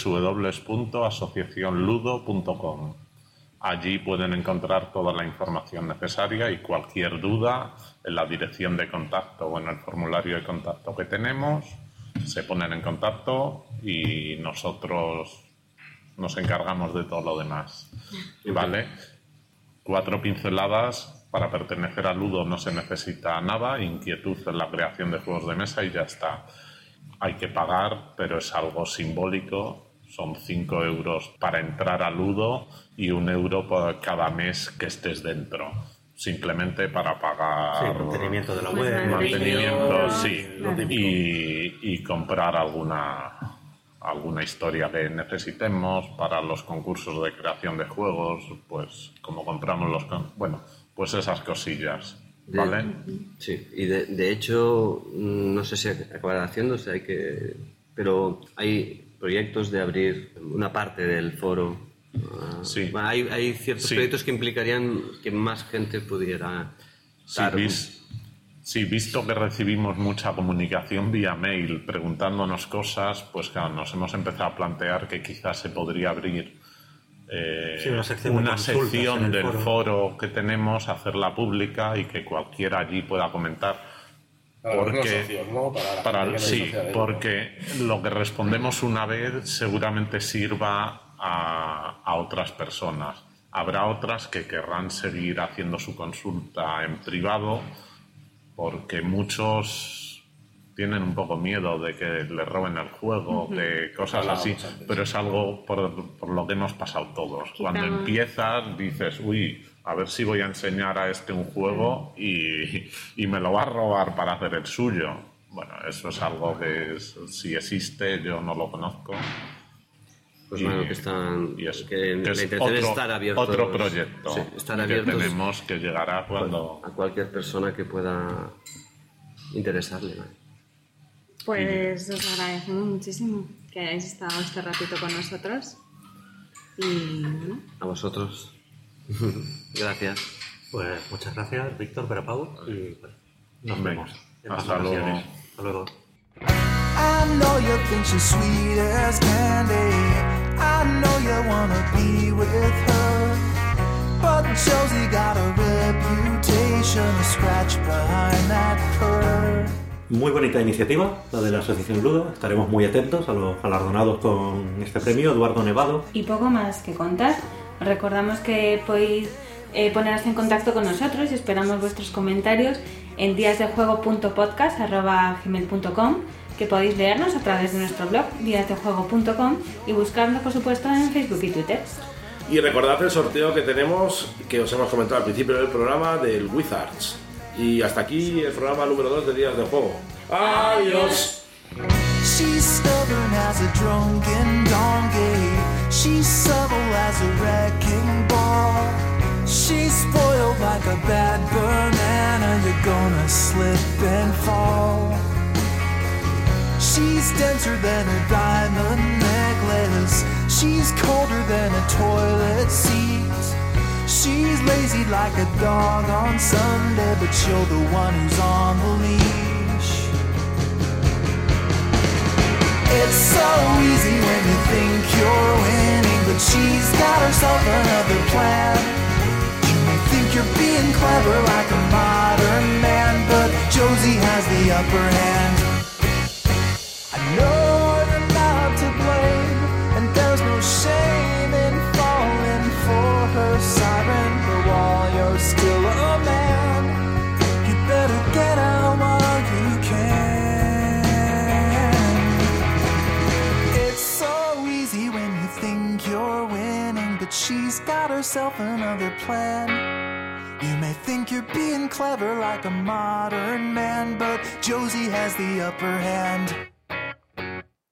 www.asociacionludo.com. Allí pueden encontrar toda la información necesaria y cualquier duda en la dirección de contacto o en el formulario de contacto que tenemos. Se ponen en contacto y nosotros nos encargamos de todo lo demás. ¿Vale? 4 pinceladas. Para pertenecer a Ludo no se necesita nada, inquietud en la creación de juegos de mesa y ya está. Hay que pagar, pero es algo simbólico. Son 5 euros para entrar a Ludo y 1 euro por cada mes que estés dentro. Simplemente para pagar... mantenimiento de la web. Mantenimiento, sí. Y comprar alguna historia que necesitemos para los concursos de creación de juegos, pues como compramos pues esas cosillas. ¿Vale? Sí, y de hecho, no sé si acabará haciéndose, pero hay proyectos de abrir una parte del foro. Sí. Hay ciertos proyectos que implicarían que más gente pudiera estar. Sí, visto que recibimos mucha comunicación vía mail preguntándonos cosas, pues claro, nos hemos empezado a plantear que quizás se podría abrir una sección del foro que tenemos, hacerla pública y que cualquiera allí pueda comentar. Porque lo que respondemos una vez seguramente sirva a otras personas. Habrá otras que querrán seguir haciendo su consulta en privado porque muchos tienen un poco miedo de que le roben el juego, de cosas así, pero es algo por lo que hemos pasado todos. Cuando empiezas dices, a ver si voy a enseñar a un juego y me lo va a robar para hacer el suyo. Bueno, eso es algo que si existe, yo no lo conozco. Pues bueno, que la intención es estar abiertos. Otro proyecto estar abiertos que tenemos que llegará a cualquier persona que pueda interesarle. Pues os agradecemos muchísimo que hayáis estado este ratito con nosotros. Y bueno. A vosotros. Gracias. Pues muchas gracias, Víctor, Pau, y nos vemos. Hasta luego. Hasta luego. I know you think she's sweet as candy. I know you wanna be with her. But Josie got a reputation to scratch behind that curve. Muy bonita iniciativa, la de la Asociación Ludo. Estaremos muy atentos a los galardonados con este premio, Eduardo Nevado. Y poco más que contar. Recordamos que podéis poneros en contacto con nosotros y esperamos vuestros comentarios en díasdejuego.podcast@gmail.com, que podéis leernos a través de nuestro blog díasdejuego.com y buscarnos por supuesto en Facebook y Twitter. Y recordad el sorteo que tenemos, que os hemos comentado al principio del programa, del Wizards. Y hasta aquí el programa número 2 de Días de Juego. ¡Adiós! She's stubborn as a drunken donkey. She's subtle as a wrecking ball. She's spoiled like a bad banana. You're gonna slip and fall. She's denser than a diamond necklace. She's colder than a toilet seat. She's lazy like a dog on Sunday, but you're the one who's on the leash. It's so easy when you think you're winning, but she's got herself another plan. You may think you're being clever like a modern man, but Josie has the upper hand. I know you're not to blame, and there's no shame in falling for her siren, but while you're still a man, you better get out while you can. It's so easy when you think you're winning, but she's got herself another plan. You may think you're being clever like a modern man, but Josie has the upper hand.